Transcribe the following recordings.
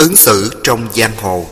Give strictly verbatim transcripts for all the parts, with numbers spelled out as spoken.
Ứng xử trong giang hồ.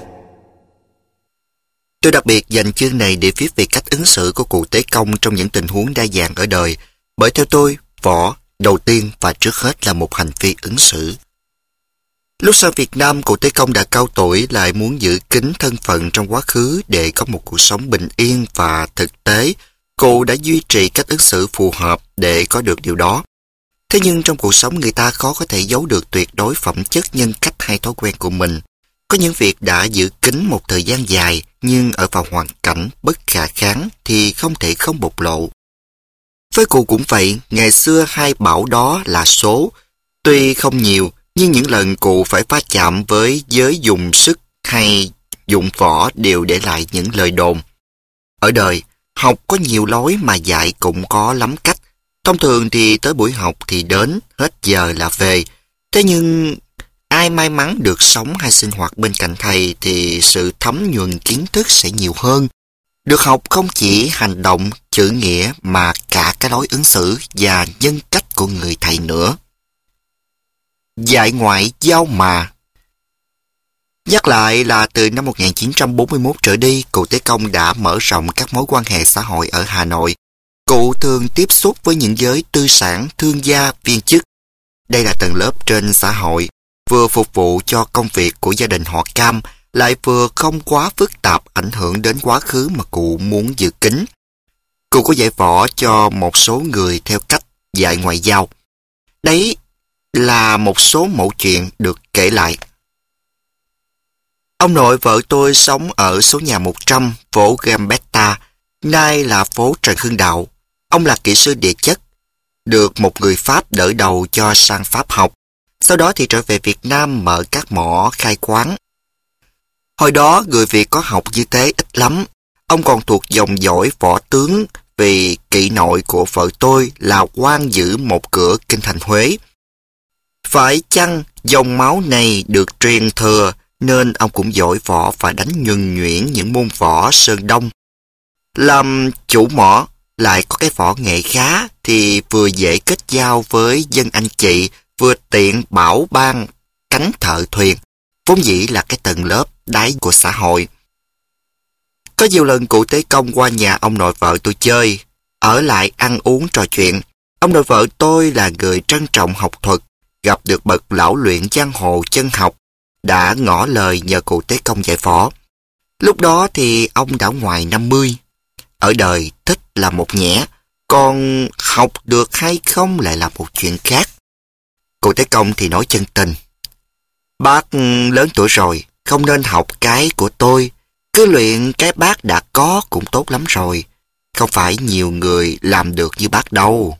Tôi đặc biệt dành chương này để viết về cách ứng xử của cụ Tế Công trong những tình huống đa dạng ở đời, bởi theo tôi, võ đầu tiên và trước hết là một hành vi ứng xử. Lúc sang Việt Nam, cụ Tế Công đã cao tuổi, lại muốn giữ kín thân phận trong quá khứ để có một cuộc sống bình yên và thực tế. Cụ đã duy trì cách ứng xử phù hợp để có được điều đó. Thế nhưng trong cuộc sống người ta khó có thể giấu được tuyệt đối phẩm chất, nhân cách hay thói quen của mình. Có những việc đã giữ kín một thời gian dài, nhưng ở vào hoàn cảnh bất khả kháng thì không thể không bộc lộ. Với cụ cũng vậy, ngày xưa hai bảo đó là số. Tuy không nhiều, nhưng những lần cụ phải va chạm với giới dùng sức hay dụng võ đều để lại những lời đồn. Ở đời, học có nhiều lối mà dạy cũng có lắm cách. Thông thường thì tới buổi học thì đến, hết giờ là về. Thế nhưng ai may mắn được sống hay sinh hoạt bên cạnh thầy thì sự thấm nhuần kiến thức sẽ nhiều hơn. Được học không chỉ hành động, chữ nghĩa mà cả cái lối ứng xử và nhân cách của người thầy nữa. Dạy ngoại giao mà. Nhắc lại là từ năm một nghìn chín trăm bốn mươi mốt trở đi, cụ Tế Công đã mở rộng các mối quan hệ xã hội ở Hà Nội. Cụ thường tiếp xúc với những giới tư sản, thương gia, viên chức. Đây là tầng lớp trên xã hội, vừa phục vụ cho công việc của gia đình họ Cam, lại vừa không quá phức tạp ảnh hưởng đến quá khứ mà cụ muốn giữ kín. Cụ có dạy võ cho một số người theo cách dạy ngoại giao. Đấy là một số mẫu chuyện được kể lại. Ông nội vợ tôi sống ở số nhà một trăm, phố Gambetta, nay là phố Trần Hưng Đạo. Ông là kỹ sư địa chất, được một người Pháp đỡ đầu cho sang Pháp học. Sau đó thì trở về Việt Nam mở các mỏ khai khoáng. Hồi đó người Việt có học như thế ít lắm. Ông còn thuộc dòng dõi võ tướng vì kỵ nội của vợ tôi là quan giữ một cửa kinh thành Huế. Phải chăng dòng máu này được truyền thừa nên ông cũng giỏi võ và đánh nhuần nhuyễn những môn võ Sơn Đông. Làm chủ mỏ lại có cái võ nghệ khá thì vừa dễ kết giao với dân anh chị, vừa tiện bảo ban cánh thợ thuyền, vốn dĩ là cái tầng lớp đáy của xã hội. Có nhiều lần cụ Tế Công qua nhà ông nội vợ tôi chơi, ở lại ăn uống trò chuyện. Ông nội vợ tôi là người trân trọng học thuật, gặp được bậc lão luyện giang hồ chân học, đã ngỏ lời nhờ cụ Tế Công dạy võ. Lúc đó thì ông đã ngoài năm mươi. Ở đời thích là một nhẽ, còn học được hay không lại là một chuyện khác. Cụ Tế Công thì nói chân tình. Bác lớn tuổi rồi, không nên học cái của tôi. Cứ luyện cái bác đã có cũng tốt lắm rồi. Không phải nhiều người làm được như bác đâu.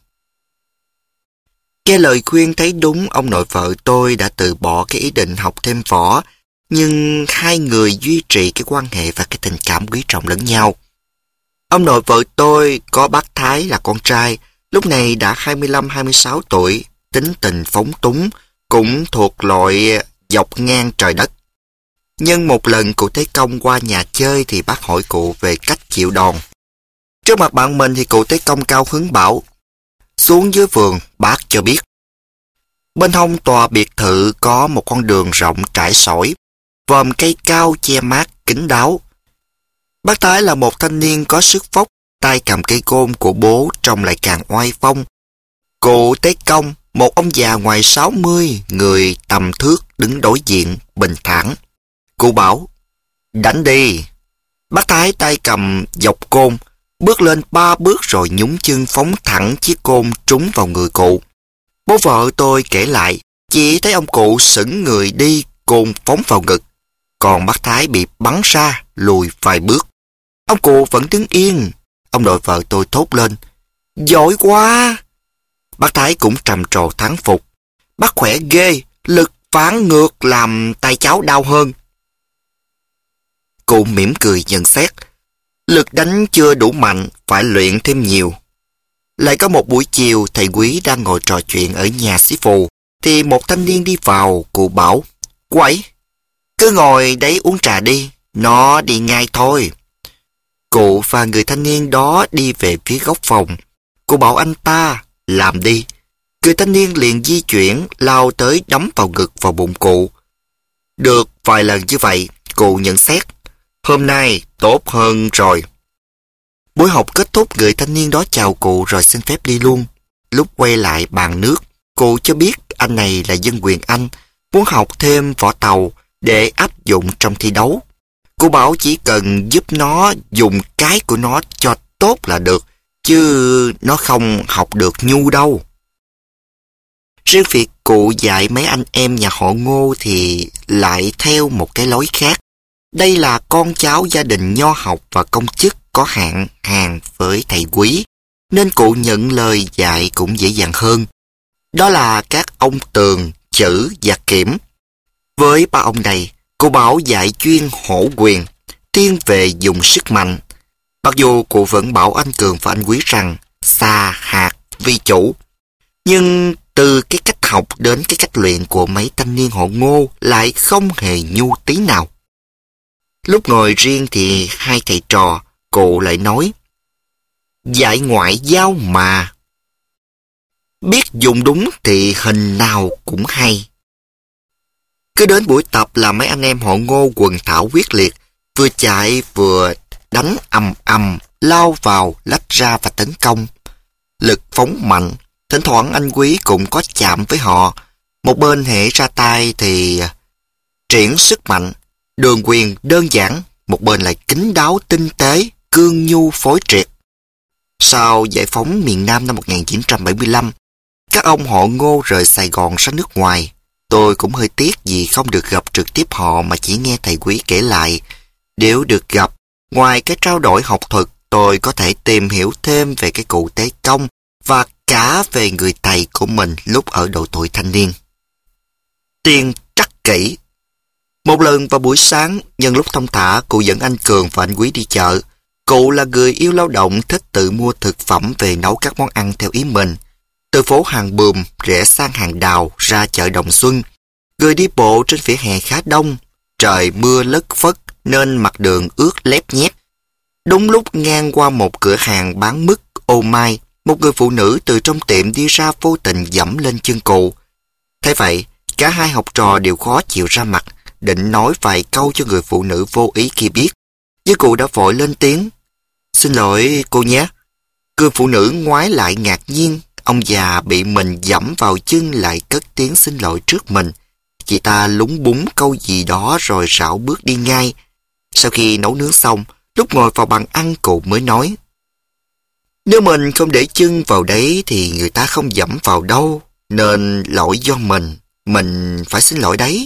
Nghe lời khuyên thấy đúng, ông nội vợ tôi đã từ bỏ cái ý định học thêm võ, nhưng hai người duy trì cái quan hệ và cái tình cảm quý trọng lẫn nhau. Ông nội vợ tôi có bác Thái là con trai, lúc này đã hai mươi lăm hai mươi sáu tuổi, tính tình phóng túng, cũng thuộc loại dọc ngang trời đất. Nhưng một lần cụ Tế Công qua nhà chơi thì bác hỏi cụ về cách chịu đòn. Trước mặt bạn mình thì cụ Tế Công cao hứng bảo, xuống dưới vườn bác cho biết. Bên hông tòa biệt thự có một con đường rộng trải sỏi, vòm cây cao che mát kín đáo. Bác Thái là một thanh niên có sức vóc, tay cầm cây côn của bố trông lại càng oai phong. Cụ Tế Công, một ông già ngoài sáu mươi, người tầm thước đứng đối diện, bình thản. Cụ bảo, đánh đi. Bác Thái tay cầm dọc côn, bước lên ba bước rồi nhúng chân phóng thẳng chiếc côn trúng vào người cụ. Bố vợ tôi kể lại, chỉ thấy ông cụ sững người đi, côn phóng vào ngực. Còn bác Thái bị bắn ra, lùi vài bước. Ông cụ vẫn đứng yên. Ông nội vợ tôi thốt lên, giỏi quá. Bác Thái cũng trầm trồ thán phục. Bác khỏe ghê, lực phản ngược làm tay cháu đau hơn. Cụ mỉm cười nhận xét, lực đánh chưa đủ mạnh, phải luyện thêm nhiều. Lại có một buổi chiều, thầy Quý đang ngồi trò chuyện ở nhà sĩ phù, thì một thanh niên đi vào. Cụ bảo, quẩy, cứ ngồi đấy uống trà đi, nó đi ngay thôi. Cụ và người thanh niên đó đi về phía góc phòng. Cụ bảo anh ta, làm đi. Người thanh niên liền di chuyển, lao tới đấm vào ngực vào bụng cụ. Được vài lần như vậy, cụ nhận xét, hôm nay tốt hơn rồi. Buổi học kết thúc, người thanh niên đó chào cụ rồi xin phép đi luôn. Lúc quay lại bàn nước, cụ cho biết anh này là dân quyền Anh, muốn học thêm võ tàu để áp dụng trong thi đấu. Cụ bảo chỉ cần giúp nó dùng cái của nó cho tốt là được, chứ nó không học được nhu đâu. Riêng việc cụ dạy mấy anh em nhà họ Ngô thì lại theo một cái lối khác. Đây là con cháu gia đình nho học và công chức có hạn hàng với thầy quý, nên cụ nhận lời dạy cũng dễ dàng hơn. Đó là các ông Tường, Chử và Kiểm. Với ba ông này, cụ bảo dạy chuyên hổ quyền, thiên về dùng sức mạnh. Mặc dù cụ vẫn bảo anh Cường và anh Quý rằng xa hạt vi chủ, nhưng từ cái cách học đến cái cách luyện của mấy thanh niên họ Ngô lại không hề nhu tí nào. Lúc ngồi riêng thì hai thầy trò, cụ lại nói, dạy ngoại giao mà. Biết dùng đúng thì hình nào cũng hay. Cứ đến buổi tập là mấy anh em họ Ngô quần thảo quyết liệt, vừa chạy vừa đánh ầm ầm, lao vào, lách ra và tấn công. Lực phóng mạnh, thỉnh thoảng anh Quý cũng có chạm với họ. Một bên hễ ra tay thì triển sức mạnh, đường quyền đơn giản, một bên lại kín đáo tinh tế, cương nhu phối triệt. Sau giải phóng miền Nam năm một nghìn chín trăm bảy mươi lăm, các ông họ Ngô rời Sài Gòn sang nước ngoài. Tôi cũng hơi tiếc vì không được gặp trực tiếp họ mà chỉ nghe thầy Quý kể lại. Nếu được gặp, ngoài cái trao đổi học thuật, tôi có thể tìm hiểu thêm về cái cụ Tế Công và cả về người thầy của mình lúc ở độ tuổi thanh niên. Tiên Trắc Kỷ. Một lần vào buổi sáng, nhân lúc thông thả, cụ dẫn anh Cường và anh Quý đi chợ. Cụ là người yêu lao động, thích tự mua thực phẩm về nấu các món ăn theo ý mình. Từ phố Hàng Buồm rẽ sang Hàng Đào ra chợ Đồng Xuân. Người đi bộ trên vỉa hè khá đông. Trời mưa lất phất nên mặt đường ướt lép nhép. Đúng lúc ngang qua một cửa hàng bán mứt, ô mai, một người phụ nữ từ trong tiệm đi ra vô tình dẫm lên chân cụ. Thế vậy, cả hai học trò đều khó chịu ra mặt, định nói vài câu cho người phụ nữ vô ý kia biết. Nhưng cụ đã vội lên tiếng, xin lỗi cô nhé. Người phụ nữ ngoái lại ngạc nhiên, ông già bị mình dẫm vào chân lại cất tiếng xin lỗi trước mình. Chị ta lúng búng câu gì đó rồi rảo bước đi ngay. Sau khi nấu nướng xong, lúc ngồi vào bàn ăn cụ mới nói, nếu mình không để chân vào đấy thì người ta không dẫm vào đâu, nên lỗi do mình, mình phải xin lỗi đấy.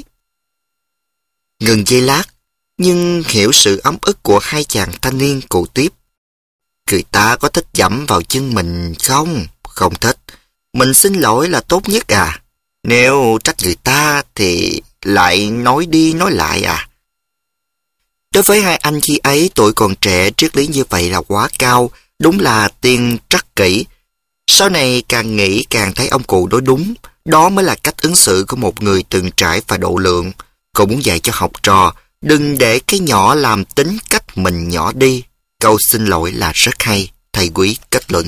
Ngừng giây lát, nhưng hiểu sự ấm ức của hai chàng thanh niên, cụ tiếp. Người ta có thích dẫm vào chân mình không? Không thích. Mình xin lỗi là tốt nhất à? Nếu trách người ta thì lại nói đi nói lại à? Đối với hai anh khi ấy, tuổi còn trẻ, triết lý như vậy là quá cao, đúng là Tiên Trắc Kỷ. Sau này càng nghĩ càng thấy ông cụ nói đúng, đó mới là cách ứng xử của một người từng trải và độ lượng. Cậu muốn dạy cho học trò, đừng để cái nhỏ làm tính cách mình nhỏ đi. Câu xin lỗi là rất hay, thầy Quý kết luận.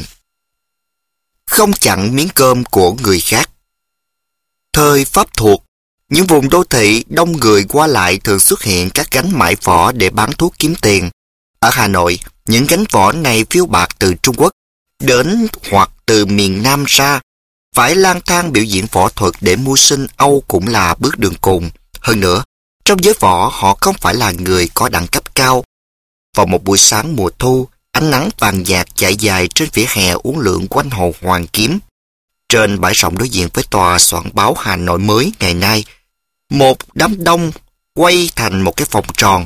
Không chặn miếng cơm của người khác. Thời Pháp thuộc, những vùng đô thị đông người qua lại thường xuất hiện các gánh mãi võ để bán thuốc kiếm tiền. Ở Hà Nội, những gánh võ này phiêu bạt từ Trung Quốc đến hoặc từ miền Nam ra. Phải lang thang biểu diễn võ thuật để mưu sinh Âu cũng là bước đường cùng. Hơn nữa, trong giới võ họ không phải là người có đẳng cấp cao. Vào một buổi sáng mùa thu, ánh nắng vàng nhạt chạy dài trên vỉa hè uốn lượn quanh hồ Hoàn Kiếm. Trên bãi rộng đối diện với tòa soạn báo Hà Nội Mới ngày nay, một đám đông quay thành một cái vòng tròn.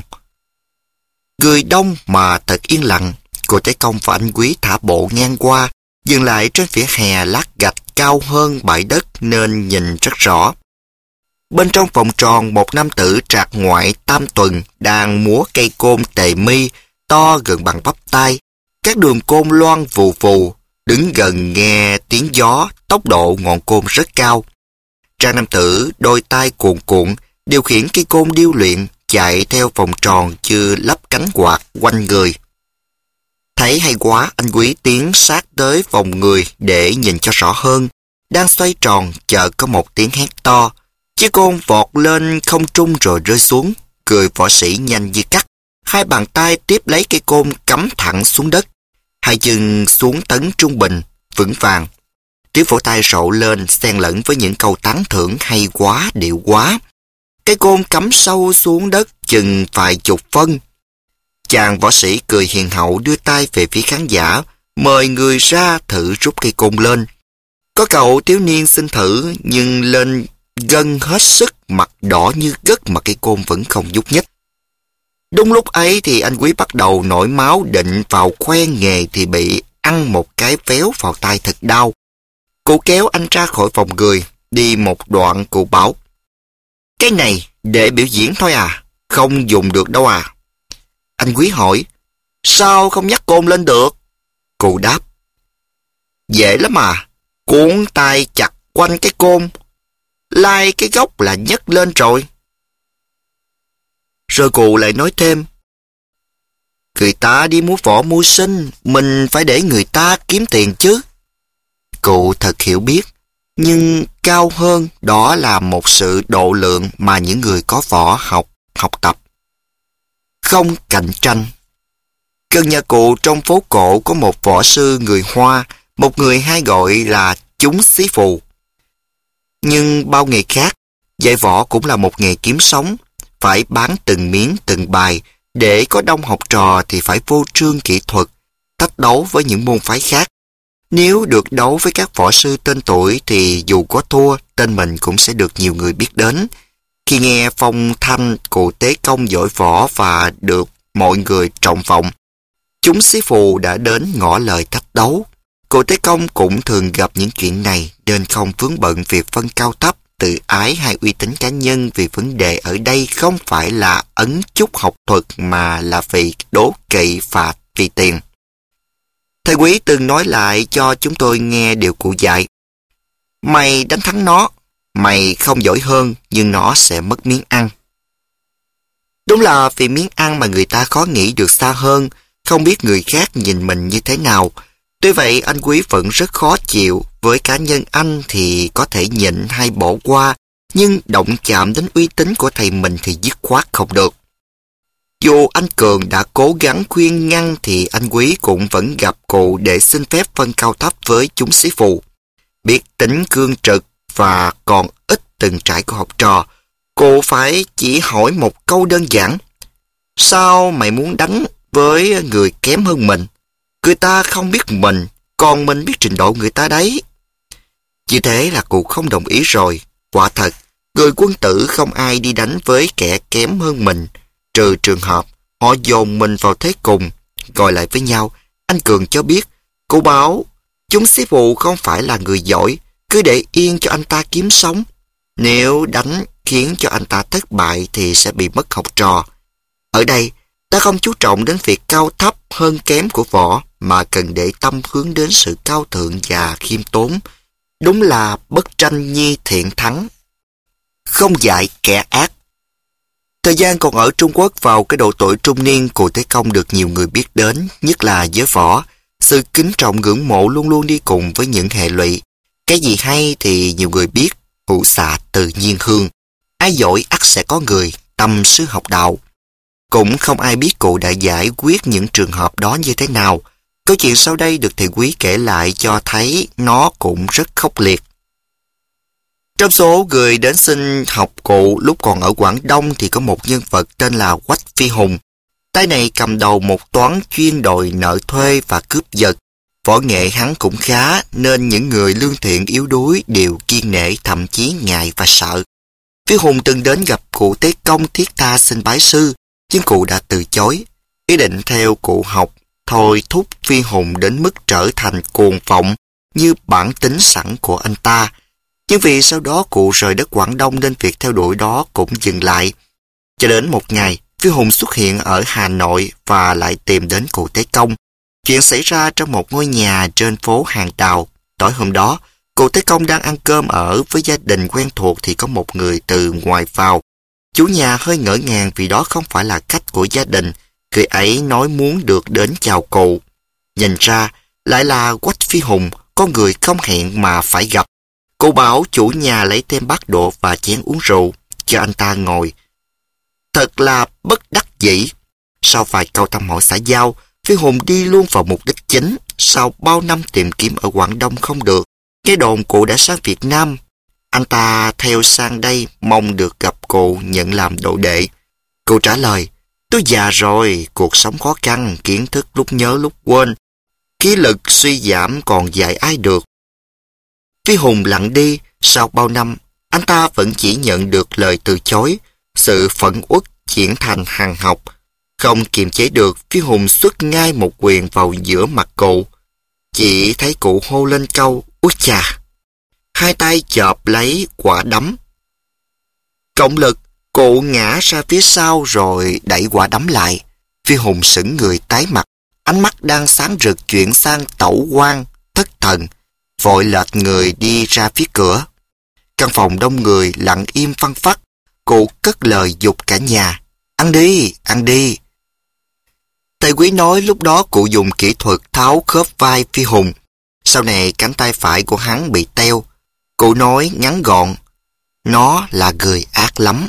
Người đông mà thật yên lặng. Cô Tế Công và anh Quý thả bộ ngang qua, dừng lại trên vỉa hè lát gạch cao hơn bãi đất nên nhìn rất rõ. Bên trong vòng tròn, một nam tử trạc ngoại tam tuần đang múa cây côn tề mi to gần bằng bắp tay. Các đường côn loan vù vù, đứng gần nghe tiếng gió, tốc độ ngọn côn rất cao. Trang nam tử đôi tay cuồn cuộn, điều khiển cây côn điêu luyện, chạy theo vòng tròn như lắp cánh quạt quanh người. Thấy hay quá, anh Quý tiến sát tới vòng người để nhìn cho rõ hơn. Đang xoay tròn, chợt có một tiếng hét to. Chiếc côn vọt lên không trung rồi rơi xuống. Người võ sĩ nhanh như cắt. Hai bàn tay tiếp lấy cây côn cắm thẳng xuống đất. Hai chân xuống tấn trung bình, vững vàng. Tiếng vỗ tay rộ lên xen lẫn với những câu tán thưởng hay quá, điệu quá. Cây côn cắm sâu xuống đất chừng vài chục phân. Chàng võ sĩ cười hiền hậu đưa tay về phía khán giả, mời người ra thử rút cây côn lên. Có cậu thiếu niên xin thử, nhưng lên gân hết sức, mặt đỏ như gất mà cây côn vẫn không nhúc nhích. Đúng lúc ấy thì anh Quý bắt đầu nổi máu, định vào khoe nghề thì bị ăn một cái véo vào tay thật đau. Cụ kéo anh ra khỏi phòng người, đi một đoạn cụ bảo: "Cái này để biểu diễn thôi à, không dùng được đâu à?" Anh Quý hỏi: "Sao không nhắc côn lên được?" Cụ đáp: "Dễ lắm mà, cuốn tay chặt quanh cái côn, lai cái gốc là nhấc lên rồi." Rồi cụ lại nói thêm: "Người ta đi múa võ mưu sinh, mình phải để người ta kiếm tiền chứ." Cụ thật hiểu biết, nhưng cao hơn đó là một sự độ lượng mà những người có võ học, học tập. Không cạnh tranh. Gần nhà cụ trong phố cổ có một võ sư người Hoa, một người hay gọi là chúng xí phù. Nhưng bao nghề khác, dạy võ cũng là một nghề kiếm sống, phải bán từng miếng từng bài. Để có đông học trò thì phải vô trương kỹ thuật, thách đấu với những môn phái khác. Nếu được đấu với các võ sư tên tuổi thì dù có thua, tên mình cũng sẽ được nhiều người biết đến. Khi nghe phong thanh cụ Tế Công giỏi võ và được mọi người trọng vọng, chúng xí phù đã đến ngỏ lời thách đấu. Cụ Tế Công cũng thường gặp những chuyện này nên không vướng bận việc phân cao thấp, tự ái hay uy tín cá nhân, vì vấn đề ở đây không phải là ấn chúc học thuật mà là vì đố kỵ và vì tiền. Thầy Quý từng nói lại cho chúng tôi nghe điều cụ dạy: "Mày đánh thắng nó, mày không giỏi hơn nhưng nó sẽ mất miếng ăn." Đúng là vì miếng ăn mà người ta khó nghĩ được xa hơn, không biết người khác nhìn mình như thế nào. Tuy vậy anh Quý vẫn rất khó chịu, với cá nhân anh thì có thể nhịn hay bỏ qua, nhưng động chạm đến uy tín của thầy mình thì dứt khoát không được. Dù anh Cường đã cố gắng khuyên ngăn thì anh Quý cũng vẫn gặp cụ để xin phép phân cao thấp với chúng xí phù. Biết tính cương trực và còn ít từng trải của học trò, cụ phải chỉ hỏi một câu đơn giản: "Sao mày muốn đánh với người kém hơn mình? Người ta không biết mình, còn mình biết trình độ người ta đấy." Như thế là cụ không đồng ý rồi. Quả thật, người quân tử không ai đi đánh với kẻ kém hơn mình, trừ trường hợp họ dồn mình vào thế cùng. Gọi lại với nhau, anh Cường cho biết, cụ bảo chúng xí phù không phải là người giỏi, cứ để yên cho anh ta kiếm sống. Nếu đánh khiến cho anh ta thất bại thì sẽ bị mất học trò. Ở đây, ta không chú trọng đến việc cao thấp hơn kém của võ, mà cần để tâm hướng đến sự cao thượng và khiêm tốn. Đúng là bất tranh nhi thiện thắng, không dạy kẻ ác. Thời gian còn ở Trung Quốc vào cái độ tuổi trung niên, cụ Tế Công được nhiều người biết đến, nhất là giới võ. Sự kính trọng ngưỡng mộ luôn luôn đi cùng với những hệ lụy. Cái gì hay thì nhiều người biết, hữu xạ tự nhiên hương. Ai giỏi ắt sẽ có người, tâm sư học đạo. Cũng không ai biết cụ đã giải quyết những trường hợp đó như thế nào. Câu chuyện sau đây được thầy Quý kể lại cho thấy nó cũng rất khốc liệt. Trong số người đến xin học cụ lúc còn ở Quảng Đông thì có một nhân vật tên là Quách Phi Hùng. Tay này cầm đầu một toán chuyên đòi nợ thuê và cướp giật. Võ nghệ hắn cũng khá nên những người lương thiện yếu đuối đều kiêng nể, thậm chí ngại và sợ. Phi Hùng từng đến gặp cụ Tế Công thiết tha xin bái sư, nhưng cụ đã từ chối. Ý định theo cụ học thôi thúc Phi Hùng đến mức trở thành cuồng vọng như bản tính sẵn của anh ta. Nhưng vì sau đó cụ rời đất Quảng Đông nên việc theo đuổi đó cũng dừng lại. Cho đến một ngày, Phi Hùng xuất hiện ở Hà Nội và lại tìm đến cụ Tế Công. Chuyện xảy ra trong một ngôi nhà trên phố Hàng Đào. Tối hôm đó, cụ Tế Công đang ăn cơm ở với gia đình quen thuộc thì có một người từ ngoài vào. Chủ nhà hơi ngỡ ngàng vì đó không phải là cách của gia đình. Người ấy nói muốn được đến chào cụ. Nhìn ra, lại là Quách Phi Hùng, con người không hẹn mà phải gặp. Cụ bảo chủ nhà lấy thêm bát đũa và chén uống rượu, cho anh ta ngồi. Thật là bất đắc dĩ. Sau vài câu thăm hỏi xã giao, Phi Hùng đi luôn vào mục đích chính. Sau bao năm tìm kiếm ở Quảng Đông không được, nghe đồn cụ đã sang Việt Nam. Anh ta theo sang đây mong được gặp cụ nhận làm đồ đệ. Cụ trả lời, tôi già rồi, cuộc sống khó khăn, kiến thức lúc nhớ lúc quên. Khí lực suy giảm còn dạy ai được. Phi Hùng lặng đi, sau bao năm, anh ta vẫn chỉ nhận được lời từ chối. Sự phẫn uất chuyển thành hằn học. Không kiềm chế được, Phi Hùng xuất ngay một quyền vào giữa mặt cụ. Chỉ thấy cụ hô lên câu, úi chà. Hai tay chộp lấy quả đấm. Cộng lực, cụ ngã ra phía sau rồi đẩy quả đấm lại. Phi Hùng sững người tái mặt, ánh mắt đang sáng rực chuyển sang tẩu quang, thất thần, vội lệch người đi ra phía cửa. Căn phòng đông người lặng im phăng phắc. Cụ cất lời dục cả nhà, ăn đi, ăn đi. Thầy Quý nói lúc đó cụ dùng kỹ thuật tháo khớp vai Phi Hùng. Sau này cánh tay phải của hắn bị teo. Cụ nói ngắn gọn, nó là người ác lắm.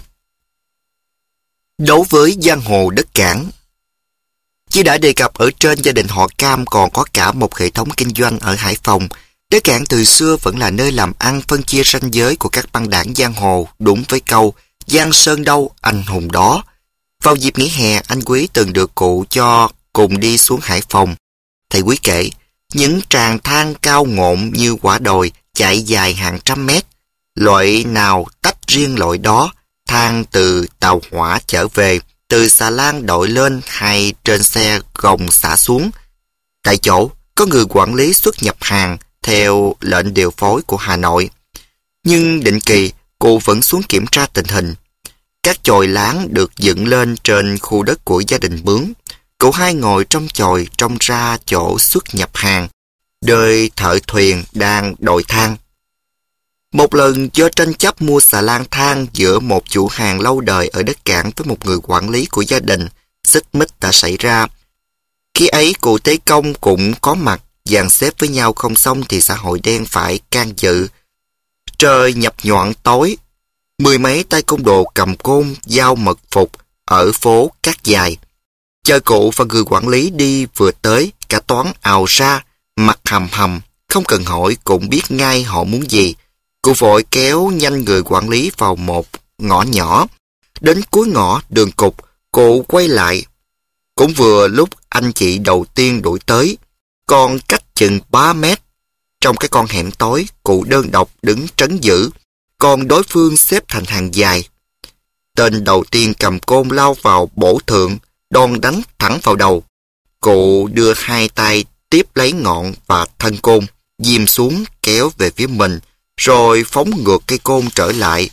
Đối với giang hồ đất Cảng, như đã đề cập ở trên, gia đình họ Cam còn có cả một hệ thống kinh doanh ở Hải Phòng. Đất Cảng từ xưa vẫn là nơi làm ăn phân chia ranh giới của các băng đảng giang hồ, đúng với câu giang sơn đâu, anh hùng đó. Vào dịp nghỉ hè, anh Quý từng được cụ cho cùng đi xuống Hải Phòng. Thầy Quý kể, những tràng thang cao ngộn như quả đồi chạy dài hàng trăm mét. Loại nào tách riêng loại đó, thang từ tàu hỏa trở về, từ xà lan đội lên hay trên xe gồng xả xuống. Tại chỗ, có người quản lý xuất nhập hàng theo lệnh điều phối của Hà Nội. Nhưng định kỳ, cụ vẫn xuống kiểm tra tình hình. Các chòi láng được dựng lên trên khu đất của gia đình Bướm. Cụ hai ngồi trong chòi trông ra chỗ xuất nhập hàng, đợi thợ thuyền đang đội thang. Một lần do tranh chấp mua xà lan thang giữa một chủ hàng lâu đời ở đất Cảng với một người quản lý của gia đình, xích mích đã xảy ra. Khi ấy cụ Tế Công cũng có mặt, dàn xếp với nhau không xong thì xã hội đen phải can dự. Trời nhập nhoạng tối, mười mấy tay côn đồ cầm côn, dao mật phục ở phố Cát Dài. Chờ cụ và người quản lý đi vừa tới, cả toán ào ra, mặt hầm hầm, không cần hỏi cũng biết ngay họ muốn gì. Cụ vội kéo nhanh người quản lý vào một ngõ nhỏ. Đến cuối ngõ đường cục, cụ quay lại. Cũng vừa lúc anh chị đầu tiên đuổi tới, còn cách chừng ba mét. Trong cái con hẻm tối, cụ đơn độc đứng trấn giữ, còn đối phương xếp thành hàng dài. Tên đầu tiên cầm côn lao vào bổ thượng, đòn đánh thẳng vào đầu. Cụ đưa hai tay tiếp lấy ngọn và thân côn, diêm xuống kéo về phía mình, rồi phóng ngược cây côn trở lại,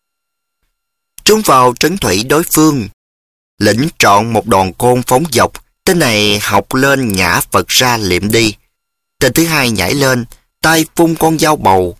trúng vào trấn thủy đối phương. Lĩnh trọn một đòn côn phóng dọc, tên này học lên ngã vật ra liệm đi. Tên thứ hai nhảy lên, tay phun con dao bầu.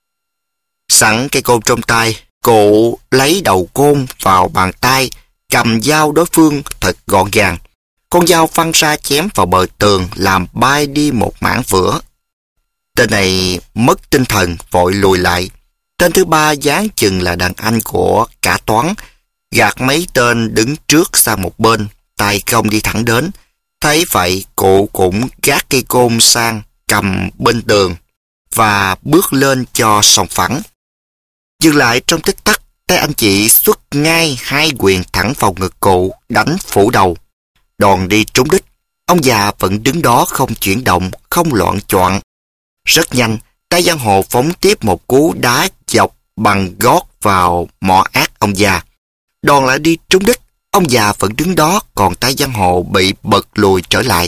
Sẵn cây côn trong tay, cụ lấy đầu côn vào bàn tay, cầm dao đối phương thật gọn gàng. Con dao văng ra chém vào bờ tường, làm bay đi một mảng vữa. Tên này mất tinh thần, vội lùi lại. Tên thứ ba dáng chừng là đàn anh của cả toán, gạt mấy tên đứng trước sang một bên, tay không đi thẳng đến. Thấy vậy, cụ cũng gác cây côn sang, cầm bên tường và bước lên cho sòng phẳng. Dừng lại trong tích tắc, tay anh chị xuất ngay hai quyền thẳng vào ngực cụ, đánh phủ đầu. Đòn đi trúng đích, ông già vẫn đứng đó không chuyển động, không loạn choạng. Rất nhanh, tay giang hồ phóng tiếp một cú đá dọc bằng gót vào mỏ ác ông già. Đòn lại đi trúng đích, ông già vẫn đứng đó, còn tay giang hồ bị bật lùi trở lại.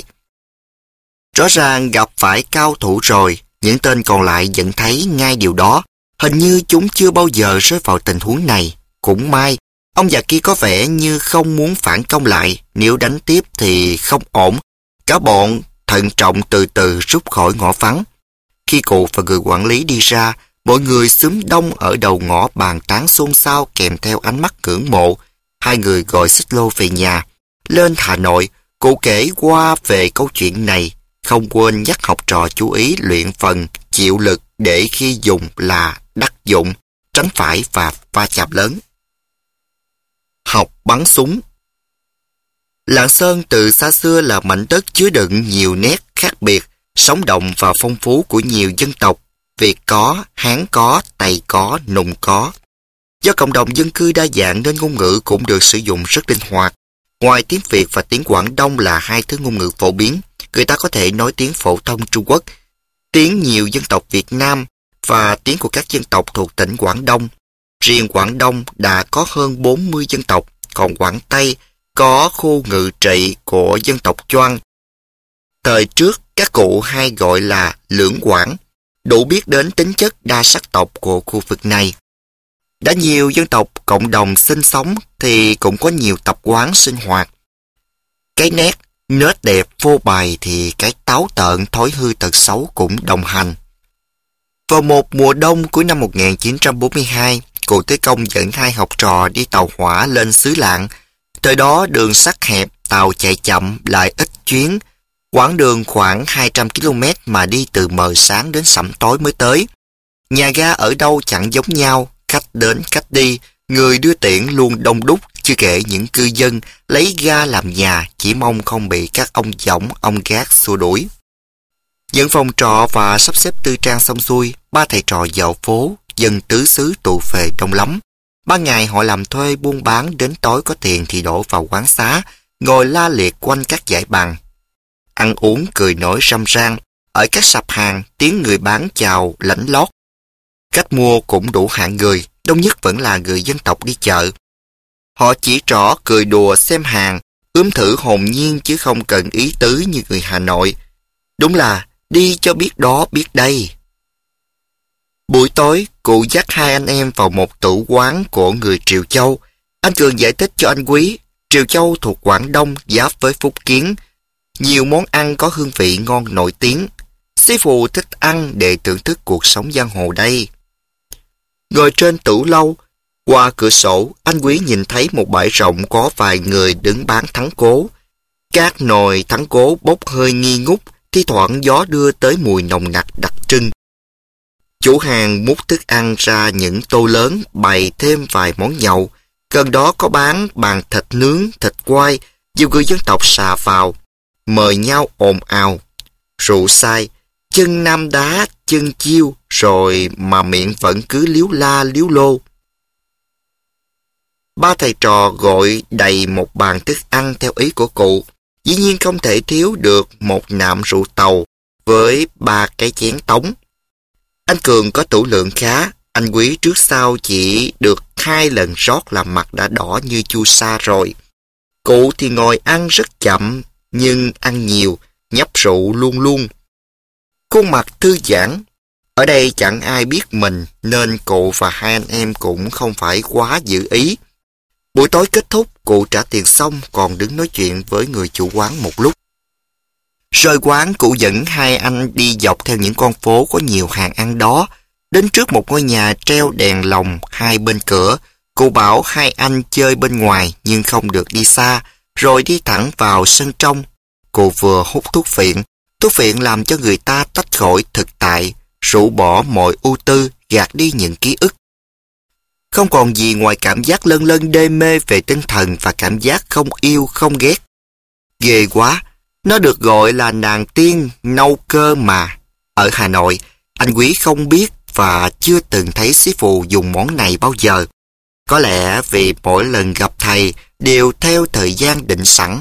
Rõ ràng gặp phải cao thủ rồi, những tên còn lại nhận thấy ngay điều đó. Hình như chúng chưa bao giờ rơi vào tình huống này. Cũng may, ông già kia có vẻ như không muốn phản công lại, nếu đánh tiếp thì không ổn. Cả bọn thận trọng từ từ rút khỏi ngõ vắng. Khi cụ và người quản lý đi ra, mọi người xúm đông ở đầu ngõ bàn tán xôn xao kèm theo ánh mắt ngưỡng mộ. Hai người gọi xích lô về nhà. Lên Hà Nội, cụ kể qua về câu chuyện này, không quên nhắc học trò chú ý luyện phần chịu lực để khi dùng là đắc dụng, tránh phải và va chạm lớn. Học bắn súng. Lạng Sơn từ xa xưa là mảnh đất chứa đựng nhiều nét khác biệt, sống động và phong phú của nhiều dân tộc. Việt có, Hán có, Tây có, Nùng có. Do cộng đồng dân cư đa dạng nên ngôn ngữ cũng được sử dụng rất linh hoạt. Ngoài tiếng Việt và tiếng Quảng Đông là hai thứ ngôn ngữ phổ biến, người ta có thể nói tiếng phổ thông Trung Quốc, tiếng nhiều dân tộc Việt Nam và tiếng của các dân tộc thuộc tỉnh Quảng Đông. Riêng Quảng Đông đã có hơn bốn mươi dân tộc, còn Quảng Tây có khu ngự trị của dân tộc Choang. Thời trước, các cụ hay gọi là Lưỡng Quảng, đủ biết đến tính chất đa sắc tộc của khu vực này. Đã nhiều dân tộc cộng đồng sinh sống thì cũng có nhiều tập quán sinh hoạt. Cái nét, nết đẹp phô bày thì cái táo tợn thói hư tật xấu cũng đồng hành. Vào một mùa đông cuối năm một nghìn chín trăm bốn mươi hai, cụ Tế Công dẫn hai học trò đi tàu hỏa lên xứ Lạng. Thời đó đường sắt hẹp, tàu chạy chậm lại ít chuyến. Quãng đường khoảng hai trăm ki lô mét mà đi từ mờ sáng đến sẩm tối mới tới. Nhà ga ở đâu chẳng giống nhau, khách đến khách đi, người đưa tiễn luôn đông đúc, chưa kể những cư dân lấy ga làm nhà chỉ mong không bị các ông võng, ông gác xua đuổi. Những phòng trọ và sắp xếp tư trang xong xuôi, ba thầy trò dạo phố, dân tứ xứ tụ phề đông lắm. Ban ngày họ làm thuê buôn bán, đến tối có tiền thì đổ vào quán xá, ngồi la liệt quanh các dãy bàn. Ăn uống cười nói râm ran, ở các sạp hàng tiếng người bán chào lãnh lót. Khách mua cũng đủ hạng người, đông nhất vẫn là người dân tộc đi chợ. Họ chỉ trỏ cười đùa xem hàng, ướm thử hồn nhiên chứ không cần ý tứ như người Hà Nội. Đúng là đi cho biết đó biết đây. Buổi tối, cụ dắt hai anh em vào một tử quán của người Triều Châu. Anh Cường giải thích cho anh Quý, Triều Châu thuộc Quảng Đông giáp với Phúc Kiến. Nhiều món ăn có hương vị ngon nổi tiếng. Sĩ phụ thích ăn để thưởng thức cuộc sống giang hồ đây. Ngồi trên tủ lâu, qua cửa sổ, anh Quý nhìn thấy một bãi rộng có vài người đứng bán thắng cố. Các nồi thắng cố bốc hơi nghi ngút, thi thoảng gió đưa tới mùi nồng nặc đặc trưng. Chủ hàng múc thức ăn ra những tô lớn, bày thêm vài món nhậu. Gần đó có bán bàn thịt nướng, thịt quay, nhiều người dân tộc xà vào, mời nhau ồn ào. Rượu sai, chân nam đá, chân chiêu, rồi mà miệng vẫn cứ líu la líu lô. Ba thầy trò gọi đầy một bàn thức ăn theo ý của cụ. Dĩ nhiên không thể thiếu được một nạm rượu tàu với ba cái chén tống. Anh Cường có tửu lượng khá, anh Quý trước sau chỉ được hai lần rót là mặt đã đỏ như chu sa rồi. Cụ thì ngồi ăn rất chậm, nhưng ăn nhiều, nhấp rượu luôn luôn. Khuôn mặt thư giãn. Ở đây chẳng ai biết mình, nên cụ và hai anh em cũng không phải quá giữ ý. Buổi tối kết thúc, cụ trả tiền xong còn đứng nói chuyện với người chủ quán một lúc. Rời quán, cụ dẫn hai anh đi dọc theo những con phố có nhiều hàng ăn đó. Đến trước một ngôi nhà treo đèn lồng hai bên cửa, cụ bảo hai anh chơi bên ngoài nhưng không được đi xa, rồi đi thẳng vào sân trong. Cụ vừa hút thuốc phiện. Thuốc phiện làm cho người ta tách khỏi thực tại, rũ bỏ mọi ưu tư, gạt đi những ký ức. Không còn gì ngoài cảm giác lân lân đê mê về tinh thần và cảm giác không yêu không ghét. Ghê quá, nó được gọi là nàng tiên nâu cơ mà. Ở Hà Nội, anh Quý không biết và chưa từng thấy sĩ phụ dùng món này bao giờ. Có lẽ vì mỗi lần gặp thầy đều theo thời gian định sẵn.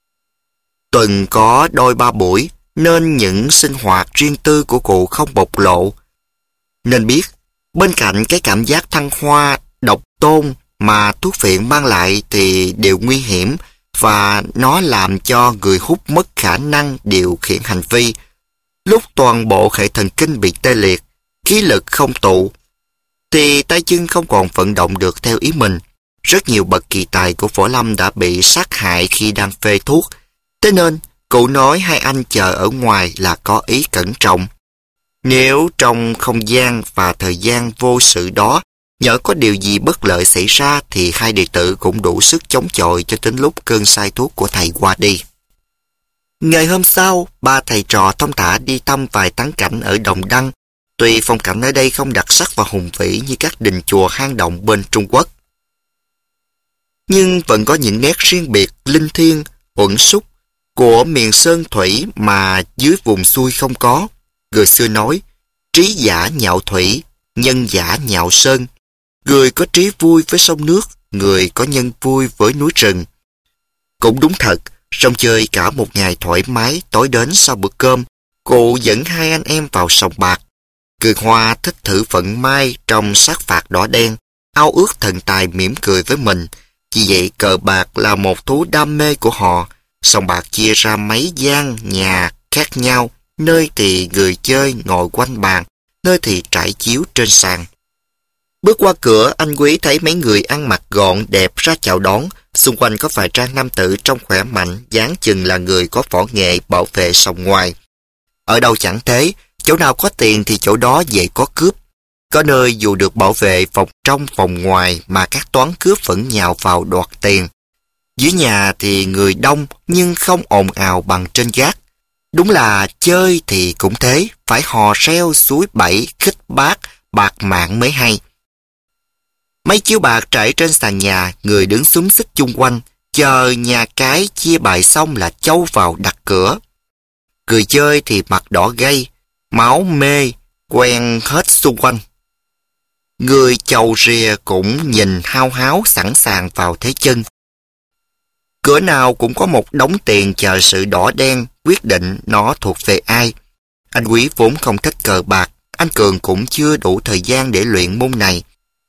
Tuần có đôi ba buổi, nên những sinh hoạt riêng tư của cụ không bộc lộ. Nên biết, bên cạnh cái cảm giác thăng hoa, độc tôn mà thuốc phiện mang lại thì đều nguy hiểm và nó làm cho người hút mất khả năng điều khiển hành vi. Lúc toàn bộ hệ thần kinh bị tê liệt, khí lực không tụ, thì tay chân không còn vận động được theo ý mình. Rất nhiều bậc kỳ tài của võ lâm đã bị sát hại khi đang phê thuốc. Thế nên, cụ nói hai anh chờ ở ngoài là có ý cẩn trọng. Nếu trong không gian và thời gian vô sự đó, nhỡ có điều gì bất lợi xảy ra thì hai đệ tử cũng đủ sức chống chọi cho đến lúc cơn say thuốc của thầy qua đi. Ngày hôm sau, ba thầy trò thong thả đi thăm vài thắng cảnh ở Đồng Đăng. Tuy phong cảnh ở đây không đặc sắc và hùng vĩ như các đình chùa hang động bên Trung Quốc, nhưng vẫn có những nét riêng biệt, linh thiêng, uẩn súc của miền sơn thủy mà dưới vùng xuôi không có. Người xưa nói, trí giả nhạo thủy, nhân giả nhạo sơn. Người có trí vui với sông nước, người có nhân vui với núi rừng. Cũng đúng thật, sông chơi cả một ngày thoải mái, tối đến sau bữa cơm, cụ dẫn hai anh em vào sòng bạc. Cười Hoa thích thử vận may trong sát phạt đỏ đen, ao ước thần tài mỉm cười với mình. Vì vậy cờ bạc là một thú đam mê của họ. Sòng bạc chia ra mấy gian nhà khác nhau, nơi thì người chơi ngồi quanh bàn, nơi thì trải chiếu trên sàn. Bước qua cửa, anh Quý thấy mấy người ăn mặc gọn đẹp ra chào đón. Xung quanh có vài trang nam tử trông khỏe mạnh, dáng chừng là người có võ nghệ bảo vệ sòng ngoài. Ở đâu chẳng thế, chỗ nào có tiền thì chỗ đó dễ có cướp. Có nơi dù được bảo vệ phòng trong phòng ngoài mà các toán cướp vẫn nhào vào đoạt tiền. Dưới nhà thì người đông nhưng không ồn ào bằng trên gác. Đúng là chơi thì cũng thế, phải hò reo suối bẫy, khích bát, bạc mạng mới hay. Mấy chiếu bạc trải trên sàn nhà, người đứng xúm xích chung quanh, chờ nhà cái chia bài xong là châu vào đặt cửa. Người chơi thì mặt đỏ gay, máu mê, quen hết xung quanh. Người chầu rìa cũng nhìn hao háo sẵn sàng vào thế chân. Cửa nào cũng có một đống tiền chờ sự đỏ đen quyết định nó thuộc về ai. Anh Quý vốn không thích cờ bạc, anh Cường cũng chưa đủ thời gian để luyện môn này.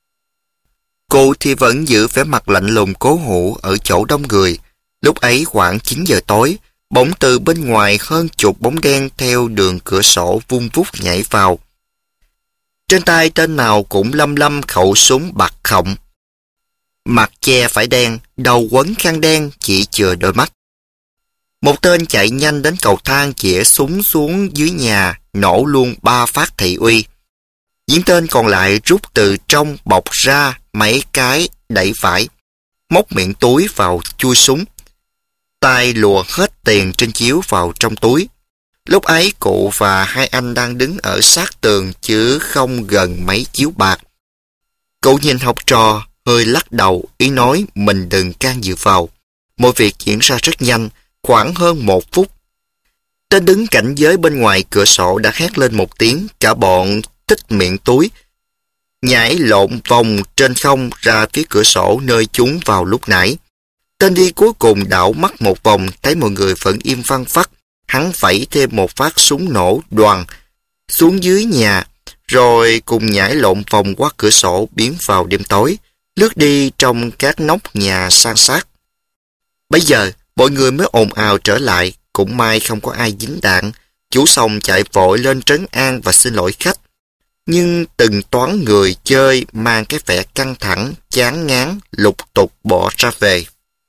Cô thì vẫn giữ vẻ mặt lạnh lùng cố hữu ở chỗ đông người. Lúc ấy khoảng chín giờ tối, bỗng từ bên ngoài hơn chục bóng đen theo đường cửa sổ vung vút nhảy vào. Trên tay tên nào cũng lâm lâm khẩu súng bạc khổng. Mặt che phải đen, đầu quấn khăn đen, chỉ chừa đôi mắt. Một tên chạy nhanh đến cầu thang chĩa súng xuống dưới nhà, nổ luôn ba phát thị uy. Những tên còn lại rút từ trong bọc ra mấy cái đẩy phải, móc miệng túi vào chui súng. Tay lùa hết tiền trên chiếu vào trong túi. Lúc ấy cụ và hai anh đang đứng ở sát tường chứ không gần mấy chiếu bạc. Cụ nhìn học trò, hơi lắc đầu, ý nói mình đừng can dự vào. Mọi việc diễn ra rất nhanh, khoảng hơn một phút. Tên đứng cảnh giới bên ngoài cửa sổ đã hét lên một tiếng, cả bọn tích miệng túi, nhảy lộn vòng trên không ra phía cửa sổ nơi chúng vào lúc nãy. Tên đi cuối cùng đảo mắt một vòng, thấy mọi người vẫn im phăng phắc. Hắn vẫy thêm một phát súng nổ đoàn xuống dưới nhà, rồi cùng nhảy lộn vòng qua cửa sổ biến vào đêm tối, lướt đi trong các nóc nhà san sát. Bây giờ, mọi người mới ồn ào trở lại, cũng may không có ai dính đạn. Chủ sòng chạy vội lên trấn an và xin lỗi khách. Nhưng từng toán người chơi mang cái vẻ căng thẳng, chán ngán, lục tục bỏ ra về.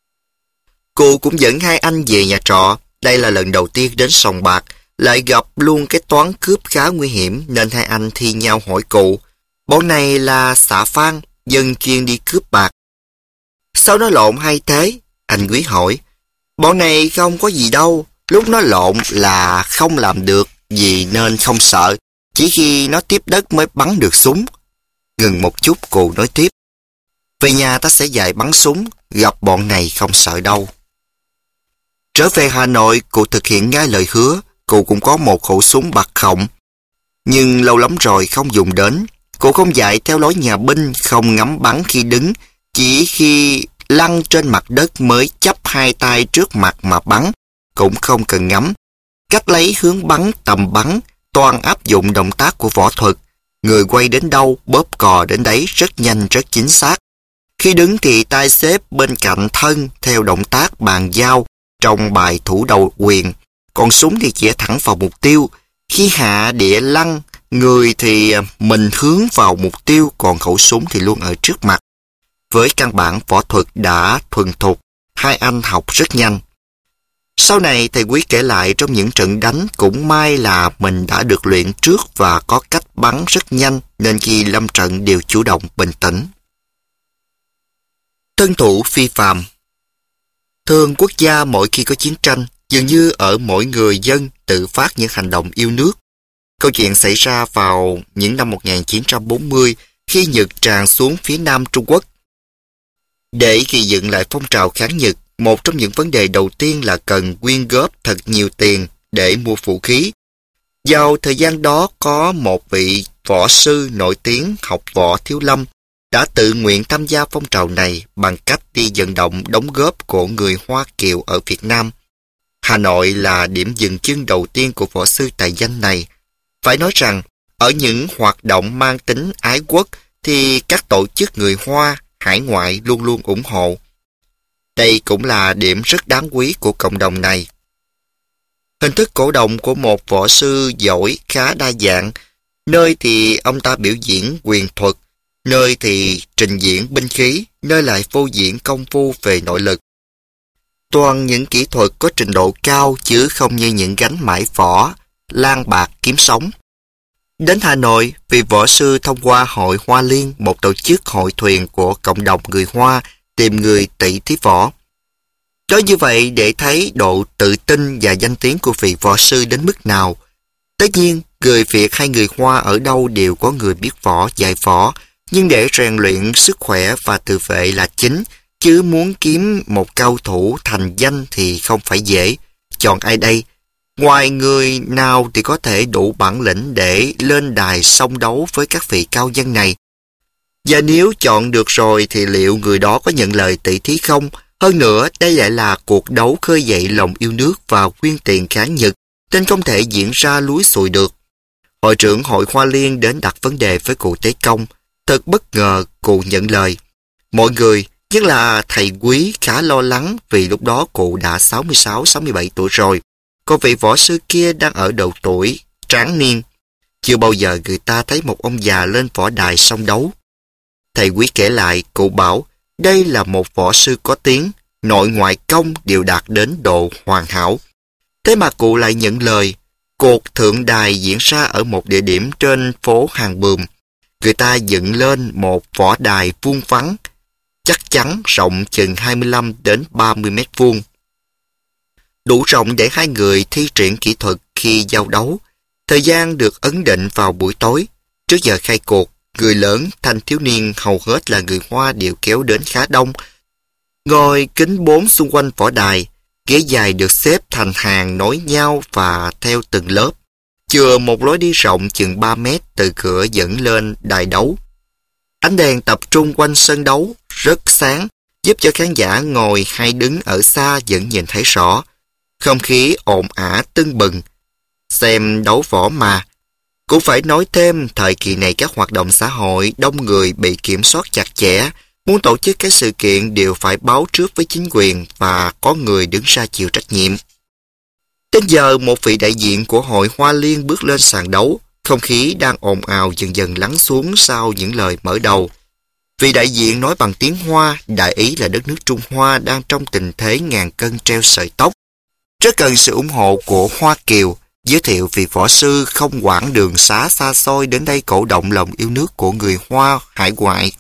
Cô cũng dẫn hai anh về nhà trọ. Đây là lần đầu tiên đến sòng bạc, lại gặp luôn cái toán cướp khá nguy hiểm nên hai anh thi nhau hỏi cụ. Bọn này là xạ Phan, dân chuyên đi cướp bạc. Sao nó lộn hay thế? Anh Quý hỏi. Bọn này không có gì đâu, lúc nó lộn là không làm được gì nên không sợ, chỉ khi nó tiếp đất mới bắn được súng. Ngừng một chút cụ nói tiếp. Về nhà ta sẽ dạy bắn súng, gặp bọn này không sợ đâu. Trở về Hà Nội, cụ thực hiện ngay lời hứa, cụ cũng có một khẩu súng bạc khổng. Nhưng lâu lắm rồi không dùng đến. Cụ không dạy theo lối nhà binh, không ngắm bắn khi đứng, chỉ khi lăn trên mặt đất mới chắp hai tay trước mặt mà bắn, cũng không cần ngắm. Cách lấy hướng bắn, tầm bắn, toàn áp dụng động tác của võ thuật. Người quay đến đâu, bóp cò đến đấy rất nhanh rất chính xác. Khi đứng thì tay xếp bên cạnh thân theo động tác bàn giao trong bài thủ đầu quyền, còn súng thì chĩa thẳng vào mục tiêu. Khi hạ địa lăn, người thì mình hướng vào mục tiêu, còn khẩu súng thì luôn ở trước mặt. Với căn bản võ thuật đã thuần thục, hai anh học rất nhanh. Sau này thầy Quý kể lại trong những trận đánh cũng may là mình đã được luyện trước và có cách bắn rất nhanh nên khi lâm trận đều chủ động bình tĩnh. Thân thủ phi phàm. Thường quốc gia mỗi khi có chiến tranh, dường như ở mỗi người dân tự phát những hành động yêu nước. Câu chuyện xảy ra vào những năm một nghìn chín trăm bốn mươi khi Nhật tràn xuống phía nam Trung Quốc. Để gây dựng lại phong trào kháng Nhật, một trong những vấn đề đầu tiên là cần quyên góp thật nhiều tiền để mua vũ khí. Vào thời gian đó có một vị võ sư nổi tiếng học võ Thiếu Lâm đã tự nguyện tham gia phong trào này bằng cách đi vận động đóng góp của người Hoa Kiều ở Việt Nam. Hà Nội là điểm dừng chân đầu tiên của võ sư tài danh này. Phải nói rằng, ở những hoạt động mang tính ái quốc thì các tổ chức người Hoa, hải ngoại luôn luôn ủng hộ. Đây cũng là điểm rất đáng quý của cộng đồng này. Hình thức cổ động của một võ sư giỏi khá đa dạng, nơi thì ông ta biểu diễn quyền thuật, nơi thì trình diễn binh khí, nơi lại phô diễn công phu về nội lực. Toàn những kỹ thuật có trình độ cao chứ không như những gánh mãi võ, lang bạc kiếm sống. Đến Hà Nội, vị võ sư thông qua Hội Hoa Liên, một tổ chức hội thuyền của cộng đồng người Hoa, tìm người tỷ thí võ. Nói như vậy để thấy độ tự tin và danh tiếng của vị võ sư đến mức nào. Tất nhiên, người Việt hay người Hoa ở đâu đều có người biết võ, dạy võ, nhưng để rèn luyện sức khỏe và tự vệ là chính, chứ muốn kiếm một cao thủ thành danh thì không phải dễ. Chọn ai đây? Ngoài người nào thì có thể đủ bản lĩnh để lên đài song đấu với các vị cao nhân này? Và nếu chọn được rồi thì liệu người đó có nhận lời tỷ thí không? Hơn nữa, đây lại là cuộc đấu khơi dậy lòng yêu nước và quyên tiền kháng Nhật, nên không thể diễn ra lúi xùi được. Hội trưởng Hội Hoa Liên đến đặt vấn đề với cụ Tế Công. Thật bất ngờ cụ nhận lời. Mọi người, nhất là thầy Quý, khá lo lắng vì lúc đó cụ đã sáu mươi sáu sáu mươi bảy tuổi rồi. Còn vị võ sư kia đang ở độ tuổi tráng niên. Chưa bao giờ người ta thấy một ông già lên võ đài song đấu. Thầy Quý kể lại, cụ bảo, đây là một võ sư có tiếng, nội ngoại công đều đạt đến độ hoàn hảo. Thế mà cụ lại nhận lời. Cuộc thượng đài diễn ra ở một địa điểm trên phố Hàng Bườm. Người ta dựng lên một võ đài vuông vắn, chắc chắn rộng chừng hai mươi lăm đến ba mươi mét vuông. Đủ rộng để hai người thi triển kỹ thuật khi giao đấu. Thời gian được ấn định vào buổi tối. Trước giờ khai cuộc, người lớn, thanh thiếu niên hầu hết là người Hoa đều kéo đến khá đông. Ngồi kính bốn xung quanh võ đài, ghế dài được xếp thành hàng nối nhau và theo từng lớp. Chừa một lối đi rộng chừng ba mét từ cửa dẫn lên đài đấu. Ánh đèn tập trung quanh sân đấu, rất sáng, giúp cho khán giả ngồi hay đứng ở xa vẫn nhìn thấy rõ. Không khí ồn ả tưng bừng. Xem đấu võ mà. Cũng phải nói thêm, thời kỳ này các hoạt động xã hội đông người bị kiểm soát chặt chẽ. Muốn tổ chức các sự kiện đều phải báo trước với chính quyền và có người đứng ra chịu trách nhiệm. Đến giờ, một vị đại diện của Hội Hoa Liên bước lên sàn đấu. Không khí đang ồn ào dần dần lắng xuống sau những lời mở đầu. Vị đại diện nói bằng tiếng Hoa, đại ý là đất nước Trung Hoa đang trong tình thế ngàn cân treo sợi tóc. Rất cần sự ủng hộ của Hoa Kiều, giới thiệu vị võ sư không quản đường xá xa xôi đến đây cổ động lòng yêu nước của người Hoa hải ngoại.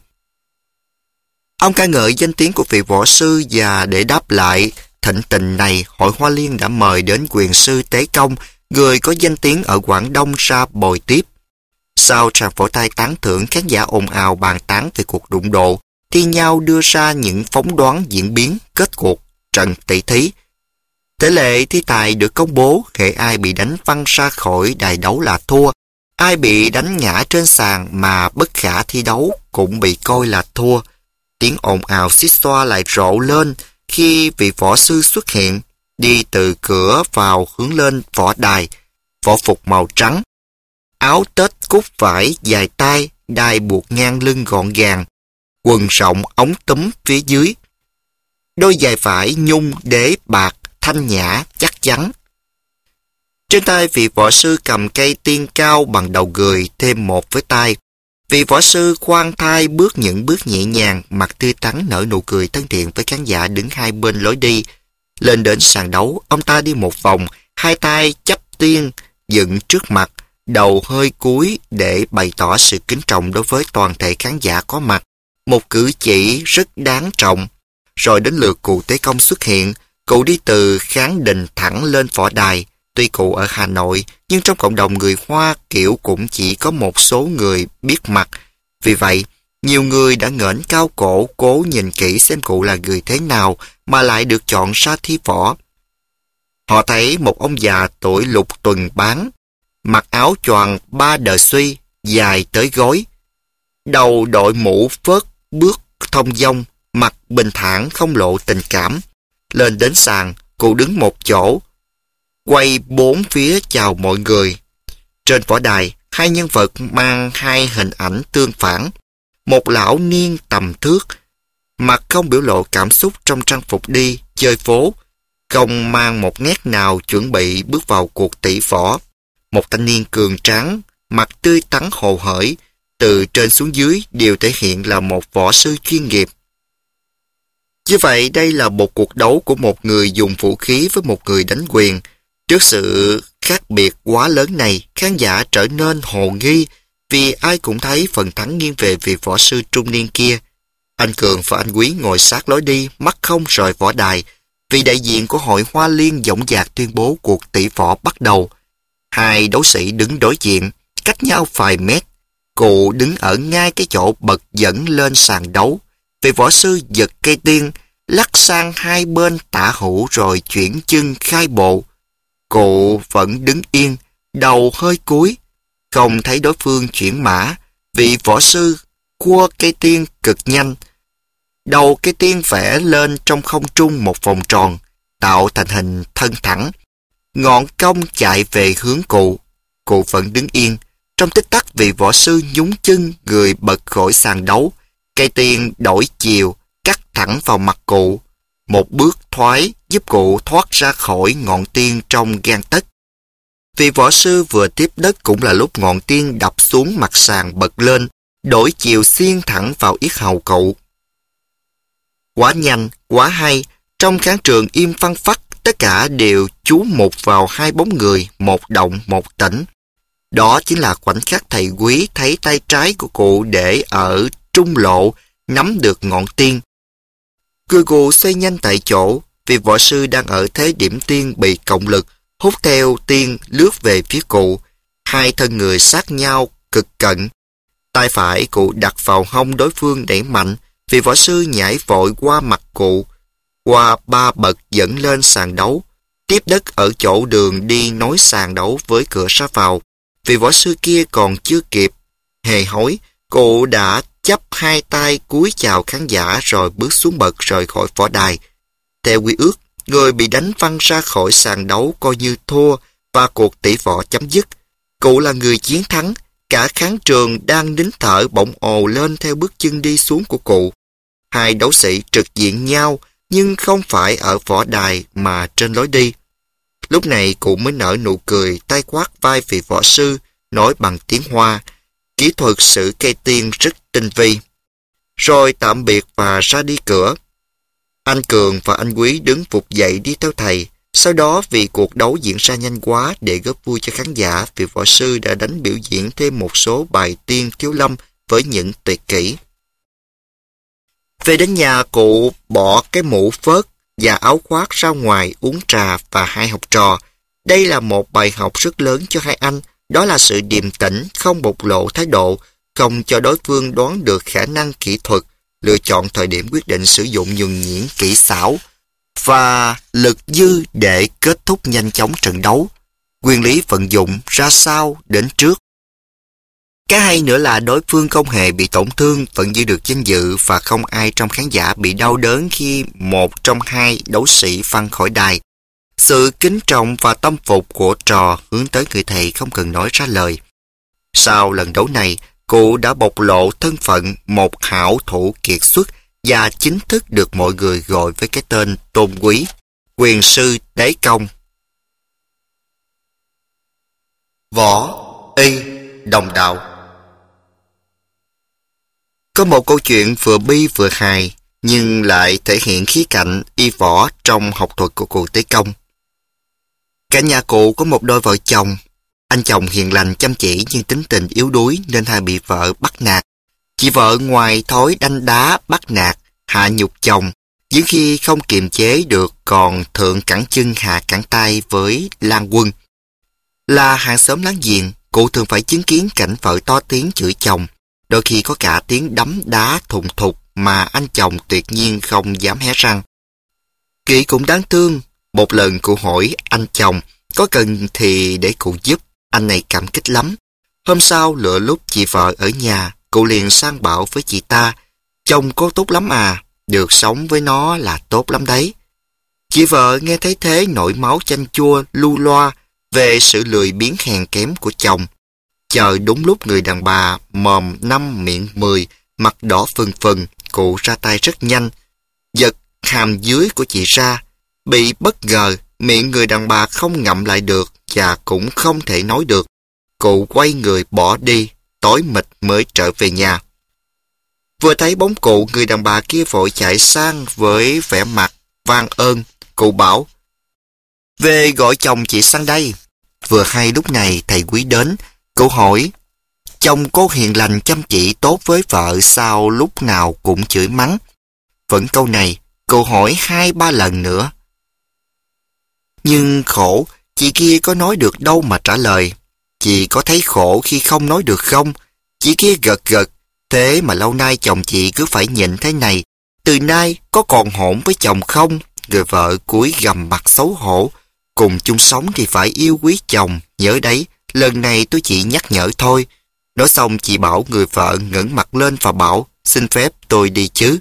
Ông ca ngợi danh tiếng của vị võ sư và để đáp lại thịnh tình này, Hội Hoa Liên đã mời đến quyền sư Tế Công, người có danh tiếng ở Quảng Đông ra bồi tiếp. Sau tràng vỗ tay tán thưởng, khán giả ồn ào bàn tán về cuộc đụng độ, thi nhau đưa ra những phỏng đoán diễn biến kết cuộc trận tỷ thí. Tỷ lệ thi tài được công bố, hệ ai bị đánh văng ra khỏi đài đấu là thua, ai bị đánh ngã trên sàn mà bất khả thi đấu cũng bị coi là thua. Tiếng ồn ào xít xoa lại rộ lên khi vị võ sư xuất hiện, đi từ cửa vào hướng lên võ đài, võ phục màu trắng, áo tết cúc vải dài tay, đai buộc ngang lưng gọn gàng, quần rộng ống túm phía dưới, đôi giày vải nhung đế bạc thanh nhã chắc chắn. Trên tay vị võ sư cầm cây tiên cao bằng đầu gười thêm một với tay. Vị võ sư khoan thai bước những bước nhẹ nhàng, mặt tươi tắn nở nụ cười thân thiện với khán giả đứng hai bên lối đi. Lên đến sàn đấu, ông ta đi một vòng, hai tay chắp tiên dựng trước mặt, đầu hơi cúi để bày tỏ sự kính trọng đối với toàn thể khán giả có mặt. Một cử chỉ rất đáng trọng. Rồi đến lượt cụ Tế Công xuất hiện, cụ đi từ khán đình thẳng lên võ đài, Tuy cụ ở Hà Nội, nhưng trong cộng đồng người Hoa kiểu cũng chỉ có một số người biết mặt. Vì vậy, nhiều người đã ngẩng cao cổ cố nhìn kỹ xem cụ là người thế nào mà lại được chọn ra thi võ. Họ thấy một ông già tuổi lục tuần bán, mặc áo choàng ba đời suy, dài tới gối. Đầu đội mũ phớt bước thông dong, mặt bình thản không lộ tình cảm. Lên đến sàn, cụ đứng một chỗ, quay bốn phía chào mọi người. Trên võ đài, hai nhân vật mang hai hình ảnh tương phản. Một lão niên tầm thước, mặt không biểu lộ cảm xúc trong trang phục đi chơi phố, không mang một nét nào chuẩn bị bước vào cuộc tỷ võ. Một thanh niên cường tráng, mặt tươi tắn hồ hởi, từ trên xuống dưới đều thể hiện là một võ sư chuyên nghiệp. Như vậy, đây là một cuộc đấu của một người dùng vũ khí với một người đánh quyền. Trước sự khác biệt quá lớn này, khán giả trở nên hồ nghi vì ai cũng thấy phần thắng nghiêng về vị võ sư trung niên kia. Anh Cường và anh Quý ngồi sát lối đi, mắt không rời võ đài. Vị đại diện của hội Hoa Liên dõng dạc tuyên bố cuộc tỷ võ bắt đầu. Hai đấu sĩ đứng đối diện, cách nhau vài mét. Cụ đứng ở ngay cái chỗ bật dẫn lên sàn đấu. Vị võ sư giật cây tiên, lắc sang hai bên tả hữu rồi chuyển chân khai bộ. Cụ vẫn đứng yên, đầu hơi cúi, không thấy đối phương chuyển mã. Vị võ sư cua cây tiên cực nhanh. Đầu cây tiên vẽ lên trong không trung một vòng tròn, tạo thành hình thân thẳng. Ngọn cong chạy về hướng cụ. Cụ vẫn đứng yên. Trong tích tắc, vị võ sư nhún chân, người bật khỏi sàn đấu. Cây tiên đổi chiều, cắt thẳng vào mặt cụ. Một bước thoái giúp cụ thoát ra khỏi ngọn tiên trong gang tấc. Vị võ sư vừa tiếp đất cũng là lúc ngọn tiên đập xuống mặt sàn bật lên, đổi chiều xiên thẳng vào yết hầu cụ. Quá nhanh, quá hay, trong khán trường im phăng phắc, tất cả đều chú mục vào hai bóng người, một động một tĩnh. Đó chính là khoảnh khắc thầy Quý thấy tay trái của cụ để ở trung lộ, nắm được ngọn tiên. Người cụ xoay nhanh tại chỗ, vì võ sư đang ở thế điểm tiên bị cộng lực, hút theo tiên lướt về phía cụ. Hai thân người sát nhau cực cận. Tay phải cụ đặt vào hông đối phương đẩy mạnh, vì võ sư nhảy vội qua mặt cụ, qua ba bậc dẫn lên sàn đấu, tiếp đất ở chỗ đường đi nối sàn đấu với cửa ra vào. Vì võ sư kia còn chưa kịp hề hối, cụ đã chắp hai tay cúi chào khán giả rồi bước xuống bậc rời khỏi võ đài. Theo quy ước, người bị đánh văng ra khỏi sàn đấu coi như thua và cuộc tỷ võ chấm dứt. Cụ là người chiến thắng, cả khán trường đang nín thở bỗng ồ lên theo bước chân đi xuống của cụ. Hai đấu sĩ trực diện nhau nhưng không phải ở võ đài mà trên lối đi. Lúc này cụ mới nở nụ cười, tay quát vai vị võ sư, nói bằng tiếng Hoa. Kỹ thuật sử cây tiên rất tinh vi. Rồi tạm biệt và ra đi cửa. Anh Cường và anh Quý đứng phục dậy đi theo thầy. Sau đó vì cuộc đấu diễn ra nhanh quá, để góp vui cho khán giả, vị võ sư đã đánh biểu diễn thêm một số bài tiên thiếu lâm với những tuyệt kỹ. Về đến nhà, cụ bỏ cái mũ phớt và áo khoác ra ngoài uống trà và hai học trò. Đây là một bài học rất lớn cho hai anh, đó là sự điềm tĩnh, không bộc lộ thái độ, không cho đối phương đoán được khả năng kỹ thuật, lựa chọn thời điểm quyết định sử dụng nhuần nhuyễn kỹ xảo và lực dư để kết thúc nhanh chóng trận đấu. Nguyên lý vận dụng ra sao đến trước. Cái hay nữa là đối phương không hề bị tổn thương, vẫn giữ được danh dự và không ai trong khán giả bị đau đớn khi một trong hai đấu sĩ văng khỏi đài. Sự kính trọng và tâm phục của trò hướng tới người thầy không cần nói ra lời. Sau lần đấu này, cụ đã bộc lộ thân phận một hảo thủ kiệt xuất và chính thức được mọi người gọi với cái tên tôn quý, quyền sư đế công. Võ, y, đồng đạo. Có một câu chuyện vừa bi vừa hài, nhưng lại thể hiện khía cạnh y võ trong học thuật của cụ Tế Công. Cả nhà cụ có một đôi vợ chồng. Anh chồng hiền lành chăm chỉ nhưng tính tình yếu đuối nên hay bị vợ bắt nạt. Chị vợ ngoài thói đanh đá, bắt nạt, hạ nhục chồng, những khi không kiềm chế được còn thượng cẳng chân hạ cẳng tay với Lan Quân, Là hàng xóm láng giềng, cụ thường phải chứng kiến cảnh vợ to tiếng chửi chồng, đôi khi có cả tiếng đấm đá thùng thục mà anh chồng tuyệt nhiên không dám hé răng. Chị cũng đáng thương, một lần cụ hỏi anh chồng có cần thì để cụ giúp, anh này cảm kích lắm. Hôm sau lựa lúc chị vợ ở nhà, cụ liền sang bảo với chị ta, chồng cô tốt lắm à, được sống với nó là tốt lắm đấy. Chị vợ nghe thấy thế nổi máu chanh chua lu loa về sự lười biếng hèn kém của chồng. Chờ đúng lúc người đàn bà mồm năm miệng mười, mặt đỏ phừng phừng, cụ ra tay rất nhanh, giật hàm dưới của chị ra. Bị bất ngờ, miệng người đàn bà không ngậm lại được và cũng không thể nói được. Cụ quay người bỏ đi, tối mịt mới trở về nhà. Vừa thấy bóng cụ, người đàn bà kia vội chạy sang với vẻ mặt van ơn. Cụ bảo, về gọi chồng chị sang đây. Vừa hay lúc này thầy quý đến, cụ hỏi, chồng cô hiền lành chăm chỉ tốt với vợ sao lúc nào cũng chửi mắng. Vẫn câu này, cụ hỏi hai ba lần nữa. Nhưng khổ, chị kia có nói được đâu mà trả lời. Chị có thấy khổ khi không nói được không? Chị kia gật gật, thế mà lâu nay chồng chị cứ phải nhịn thế này. Từ nay có còn hỗn với chồng không? Người vợ cúi gằm mặt xấu hổ. Cùng chung sống thì phải yêu quý chồng, nhớ đấy, lần này tôi chỉ nhắc nhở thôi. Nói xong chị bảo người vợ ngẩng mặt lên và bảo, xin phép tôi đi chứ.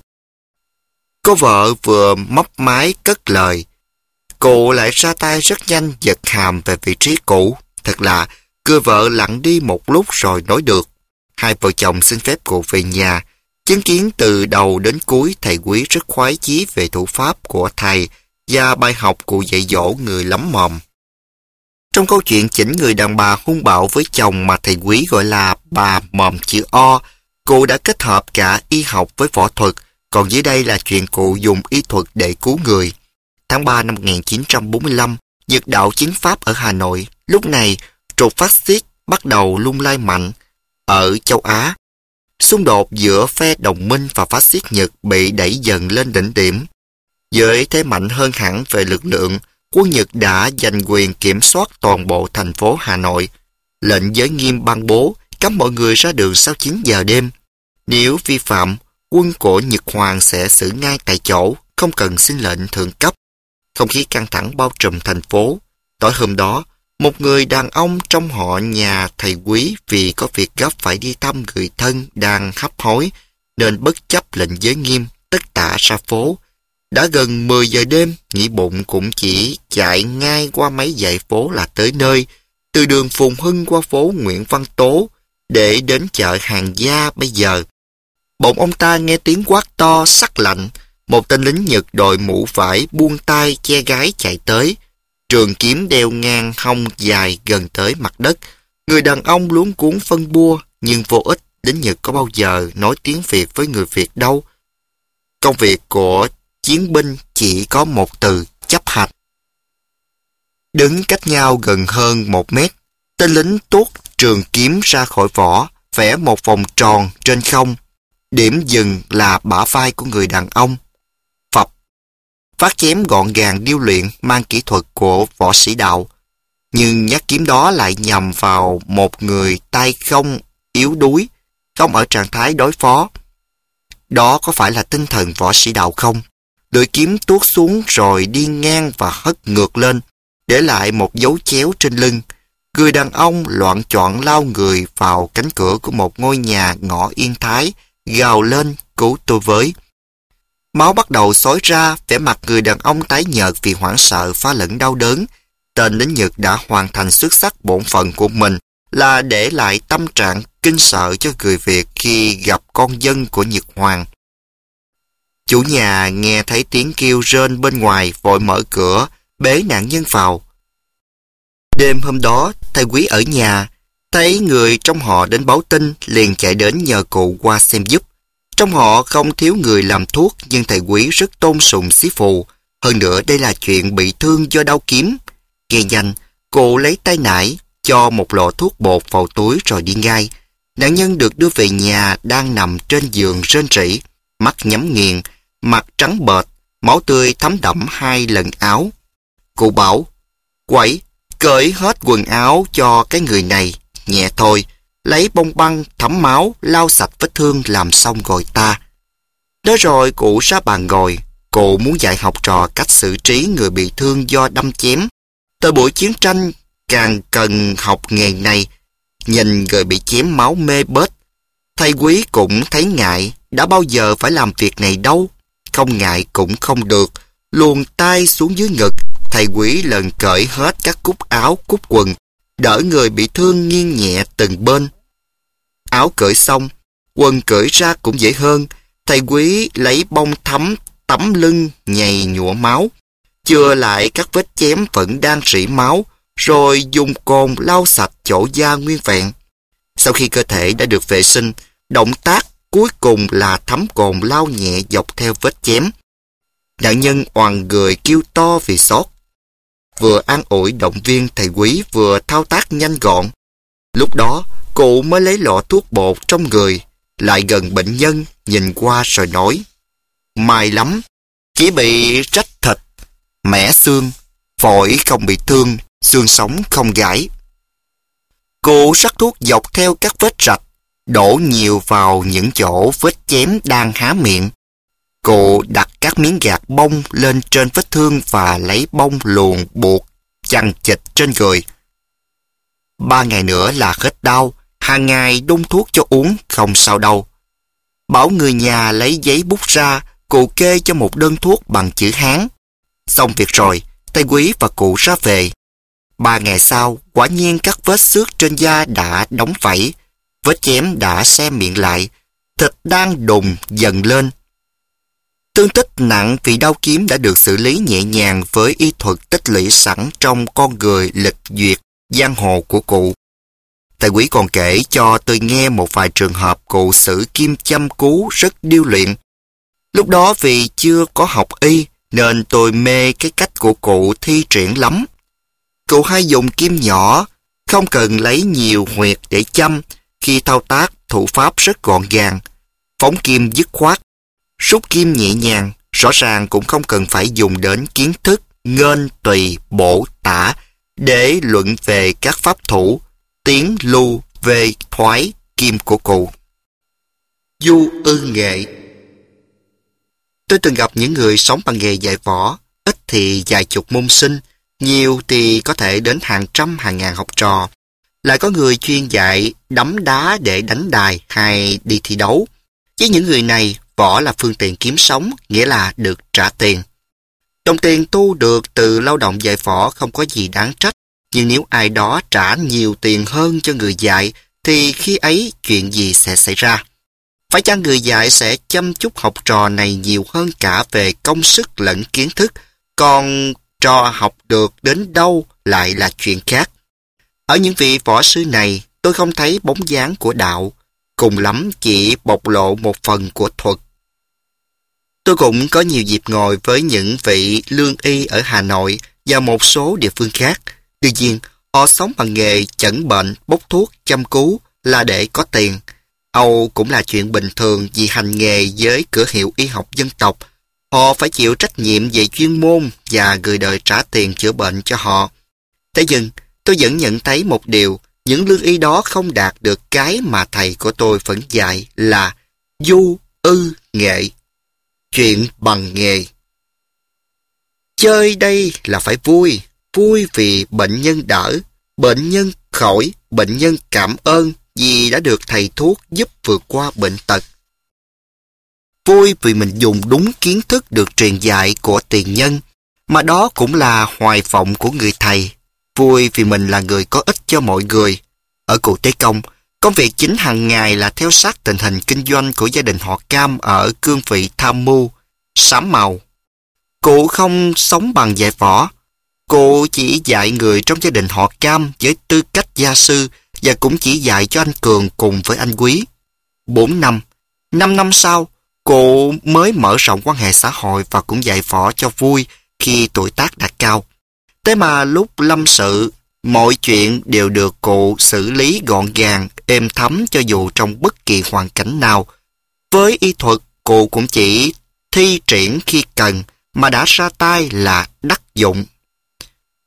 Cô vợ vừa mấp mái cất lời, cụ lại ra tay rất nhanh giật hàm về vị trí cũ. Thật lạ, người vợ lặng đi một lúc rồi nói được. Hai vợ chồng xin phép cụ về nhà. Chứng kiến từ đầu đến cuối thầy quý rất khoái chí về thủ pháp của thầy và bài học cụ dạy dỗ người lắm mồm. Trong câu chuyện chỉnh người đàn bà hung bạo với chồng mà thầy quý gọi là bà mồm chữ O, cụ đã kết hợp cả y học với võ thuật, còn dưới đây là chuyện cụ dùng y thuật để cứu người. Tháng ba năm một nghìn chín trăm bốn mươi lăm, Nhật đạo chiến Pháp ở Hà Nội. Lúc này, trục phát xít bắt đầu lung lay mạnh ở châu Á. Xung đột giữa phe đồng minh và phát xít Nhật bị đẩy dần lên đỉnh điểm. Với thế mạnh hơn hẳn về lực lượng, quân Nhật đã giành quyền kiểm soát toàn bộ thành phố Hà Nội. Lệnh giới nghiêm ban bố cấm mọi người ra đường sau chín giờ đêm. Nếu vi phạm, quân của Nhật Hoàng sẽ xử ngay tại chỗ, không cần xin lệnh thượng cấp. Không khí căng thẳng bao trùm thành phố. Tối hôm đó, một người đàn ông trong họ nhà thầy quý vì có việc gấp phải đi thăm người thân đang hấp hối, nên bất chấp lệnh giới nghiêm, tất tả ra phố. Đã gần mười giờ đêm, nghĩ bụng cũng chỉ chạy ngay qua mấy dãy phố là tới nơi, từ đường Phùng Hưng qua phố Nguyễn Văn Tố, để đến chợ Hàng Gia bây giờ. Bỗng ông ta nghe tiếng quát to, sắc lạnh, một tên lính Nhật đội mũ vải buông tay che gái chạy tới. Trường kiếm đeo ngang hông dài gần tới mặt đất. Người đàn ông luống cuống phân bua, nhưng vô ích, lính Nhật có bao giờ nói tiếng Việt với người Việt đâu. Công việc của chiến binh chỉ có một từ, chấp hành. Đứng cách nhau gần hơn một mét, tên lính tuốt trường kiếm ra khỏi vỏ, vẽ một vòng tròn trên không. Điểm dừng là bả vai của người đàn ông. Phập. Phát chém gọn gàng điêu luyện mang kỹ thuật của võ sĩ đạo. Nhưng nhát kiếm đó lại nhằm vào một người tay không yếu đuối, không ở trạng thái đối phó. Đó có phải là tinh thần võ sĩ đạo không? Lưỡi kiếm tuốt xuống rồi đi ngang và hất ngược lên, để lại một dấu chéo trên lưng. Người đàn ông loạng choạng lao người vào cánh cửa của một ngôi nhà ngõ Yên Thái, gào lên, cứu tôi với. Máu bắt đầu xối ra, vẻ mặt người đàn ông tái nhợt vì hoảng sợ pha lẫn đau đớn. Tên lính Nhật đã hoàn thành xuất sắc bổn phận của mình là để lại tâm trạng kinh sợ cho người Việt khi gặp con dân của Nhật Hoàng. Chủ nhà nghe thấy tiếng kêu rên bên ngoài, vội mở cửa, bế nạn nhân vào. Đêm hôm đó, thầy quý ở nhà, thấy người trong họ đến báo tin, liền chạy đến nhờ cụ qua xem giúp. Trong họ không thiếu người làm thuốc, nhưng thầy quý rất tôn sùng xí phù. Hơn nữa đây là chuyện bị thương do đau kiếm. Nghe danh, cụ lấy tay nải, cho một lọ thuốc bột vào túi rồi đi ngay. Nạn nhân được đưa về nhà đang nằm trên giường rên rỉ, mắt nhắm nghiền, mặt trắng bệch, máu tươi thấm đẫm hai lần áo. Cụ bảo, quẩy, cởi hết quần áo cho cái người này, nhẹ thôi, lấy bông băng thấm máu lau sạch vết thương làm xong rồi ta. Đó rồi cụ ra bàn ngồi, cụ muốn dạy học trò cách xử trí người bị thương do đâm chém. Từ buổi chiến tranh càng cần học nghề này. Nhìn người bị chém máu mê bết, thầy Quý cũng thấy ngại, đã bao giờ phải làm việc này đâu. Không ngại cũng không được, luồn tay xuống dưới ngực, thầy Quý lần cởi hết các cúc áo cúc quần, đỡ người bị thương nghiêng nhẹ từng bên. Áo cởi xong, quần cởi ra cũng dễ hơn. Thầy Quý lấy bông thấm tắm lưng nhầy nhụa máu, chừa lại các vết chém vẫn đang rỉ máu, rồi dùng cồn lau sạch chỗ da nguyên vẹn. Sau khi cơ thể đã được vệ sinh, động tác cuối cùng là thấm cồn lau nhẹ dọc theo vết chém. Nạn nhân oằn người kêu to vì xót. Vừa an ủi động viên thầy Quý vừa thao tác nhanh gọn. Lúc đó, cụ mới lấy lọ thuốc bột trong người, lại gần bệnh nhân, nhìn qua rồi nói: may lắm, chỉ bị rách thịt, mẻ xương, phổi không bị thương, xương sống không gãy. Cụ rắc thuốc dọc theo các vết rạch, đổ nhiều vào những chỗ vết chém đang há miệng. Cụ đặt các miếng gạc bông lên trên vết thương và lấy bông luồn buộc chằng chịt trên người. Ba ngày nữa là hết đau, hàng ngày đun thuốc cho uống, không sao đâu. Bảo người nhà lấy giấy bút ra, cụ kê cho một đơn thuốc bằng chữ Hán. Xong việc rồi, thầy Quý và cụ ra về. Ba ngày sau, quả nhiên các vết xước trên da đã đóng vảy, vết chém đã se miệng lại, thịt đang đùng dần lên. Thương tích nặng vì đao kiếm đã được xử lý nhẹ nhàng với y thuật tích lũy sẵn trong con người lịch duyệt giang hồ của cụ. Thầy Quý còn kể cho tôi nghe một vài trường hợp cụ xử kim châm cứu rất điêu luyện. Lúc đó vì chưa có học y nên tôi mê cái cách của cụ thi triển lắm. Cụ hay dùng kim nhỏ, không cần lấy nhiều huyệt để châm. Khi thao tác, thủ pháp rất gọn gàng, phóng kim dứt khoát, rút kim nhẹ nhàng, rõ ràng cũng không cần phải dùng đến kiến thức nghênh tùy bổ tả để luận về các pháp thủ tiến lưu về thoái kim của cụ. Du ư nghệ. Tôi từng gặp những người sống bằng nghề dạy võ, ít thì vài chục môn sinh, nhiều thì có thể đến hàng trăm hàng ngàn học trò. Lại có người chuyên dạy đấm đá để đánh đài hay đi thi đấu. Với những người này, võ là phương tiện kiếm sống, nghĩa là được trả tiền. Đồng tiền thu được từ lao động dạy võ không có gì đáng trách, nhưng nếu ai đó trả nhiều tiền hơn cho người dạy, thì khi ấy chuyện gì sẽ xảy ra? Phải chăng người dạy sẽ chăm chút học trò này nhiều hơn cả về công sức lẫn kiến thức, còn trò học được đến đâu lại là chuyện khác. Ở những vị võ sư này, tôi không thấy bóng dáng của đạo, cùng lắm chỉ bộc lộ một phần của thuật. Tôi cũng có nhiều dịp ngồi với những vị lương y ở Hà Nội và một số địa phương khác. Tuy nhiên, họ sống bằng nghề chẩn bệnh, bốc thuốc, chăm cứu là để có tiền. Âu cũng là chuyện bình thường vì hành nghề với cửa hiệu y học dân tộc. Họ phải chịu trách nhiệm về chuyên môn và người đời trả tiền chữa bệnh cho họ. Thế nhưng, tôi vẫn nhận thấy một điều, những lương y đó không đạt được cái mà thầy của tôi vẫn dạy là du ư nghệ, chuyện bằng nghề. Chơi đây là phải vui, vui vì bệnh nhân đỡ, bệnh nhân khỏi, bệnh nhân cảm ơn vì đã được thầy thuốc giúp vượt qua bệnh tật. Vui vì mình dùng đúng kiến thức được truyền dạy của tiền nhân, mà đó cũng là hoài vọng của người thầy. Vui vì mình là người có ích cho mọi người. Ở cụ Tế Công, công việc chính hàng ngày là theo sát tình hình kinh doanh của gia đình họ Cam ở cương vị tham mưu, sám màu. Cụ không sống bằng dạy võ. Cụ chỉ dạy người trong gia đình họ Cam với tư cách gia sư và cũng chỉ dạy cho anh Cường cùng với anh Quý. Bốn năm, năm năm sau, cụ mới mở rộng quan hệ xã hội và cũng dạy võ cho vui khi tuổi tác đã cao. Thế mà lúc lâm sự, mọi chuyện đều được cụ xử lý gọn gàng, êm thấm cho dù trong bất kỳ hoàn cảnh nào. Với y thuật, cụ cũng chỉ thi triển khi cần, mà đã ra tay là đắc dụng.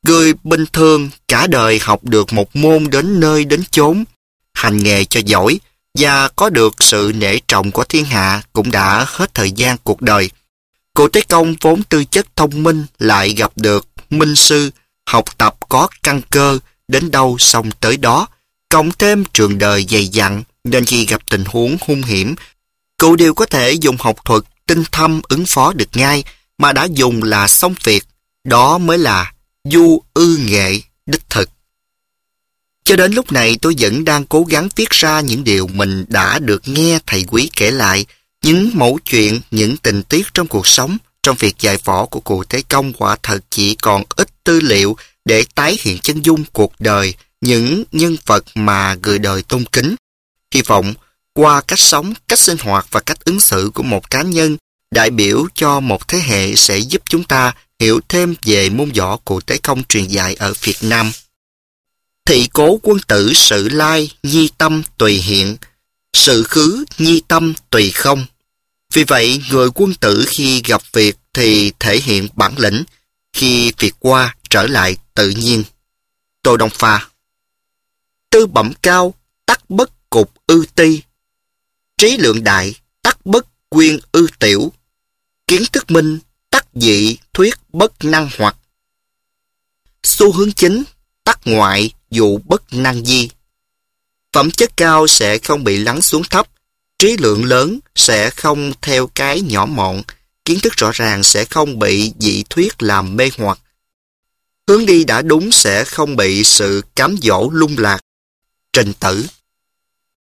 Người bình thường cả đời học được một môn đến nơi đến chốn, hành nghề cho giỏi và có được sự nể trọng của thiên hạ cũng đã hết thời gian cuộc đời. Cụ Tế Công vốn tư chất thông minh lại gặp được minh sư, học tập có căn cơ, đến đâu xong tới đó, cộng thêm trường đời dày dặn nên khi gặp tình huống hung hiểm, cụ đều có thể dùng học thuật tinh thâm ứng phó được ngay, mà đã dùng là xong việc. Đó mới là du ư nghệ đích thực. Cho đến lúc này tôi vẫn đang cố gắng viết ra những điều mình đã được nghe thầy Quý kể lại, những mẩu chuyện, những tình tiết trong cuộc sống. Trong việc dạy võ của cụ Thế Công quả thật chỉ còn ít tư liệu để tái hiện chân dung cuộc đời những nhân vật mà người đời tôn kính. Hy vọng qua cách sống, cách sinh hoạt và cách ứng xử của một cá nhân đại biểu cho một thế hệ sẽ giúp chúng ta hiểu thêm về môn võ cụ Tế Công truyền dạy ở Việt Nam. Thị cố quân tử sự lai, nhi tâm tùy hiện, sự khứ nhi tâm tùy không. Vì vậy, người quân tử khi gặp việc thì thể hiện bản lĩnh, khi việc qua trở lại tự nhiên. Tô Đông Pha. Tư bẩm cao, tắc bất cục ư ti. Trí lượng đại, tắc bất quyên ư tiểu. Kiến thức minh, tắc dị, thuyết bất năng hoặc. Xu hướng chính, tắc ngoại, dụ bất năng di. Phẩm chất cao sẽ không bị lắng xuống thấp, trí lượng lớn sẽ không theo cái nhỏ mọn, kiến thức rõ ràng sẽ không bị dị thuyết làm mê hoặc. Hướng đi đã đúng sẽ không bị sự cám dỗ lung lạc. Trình Tử.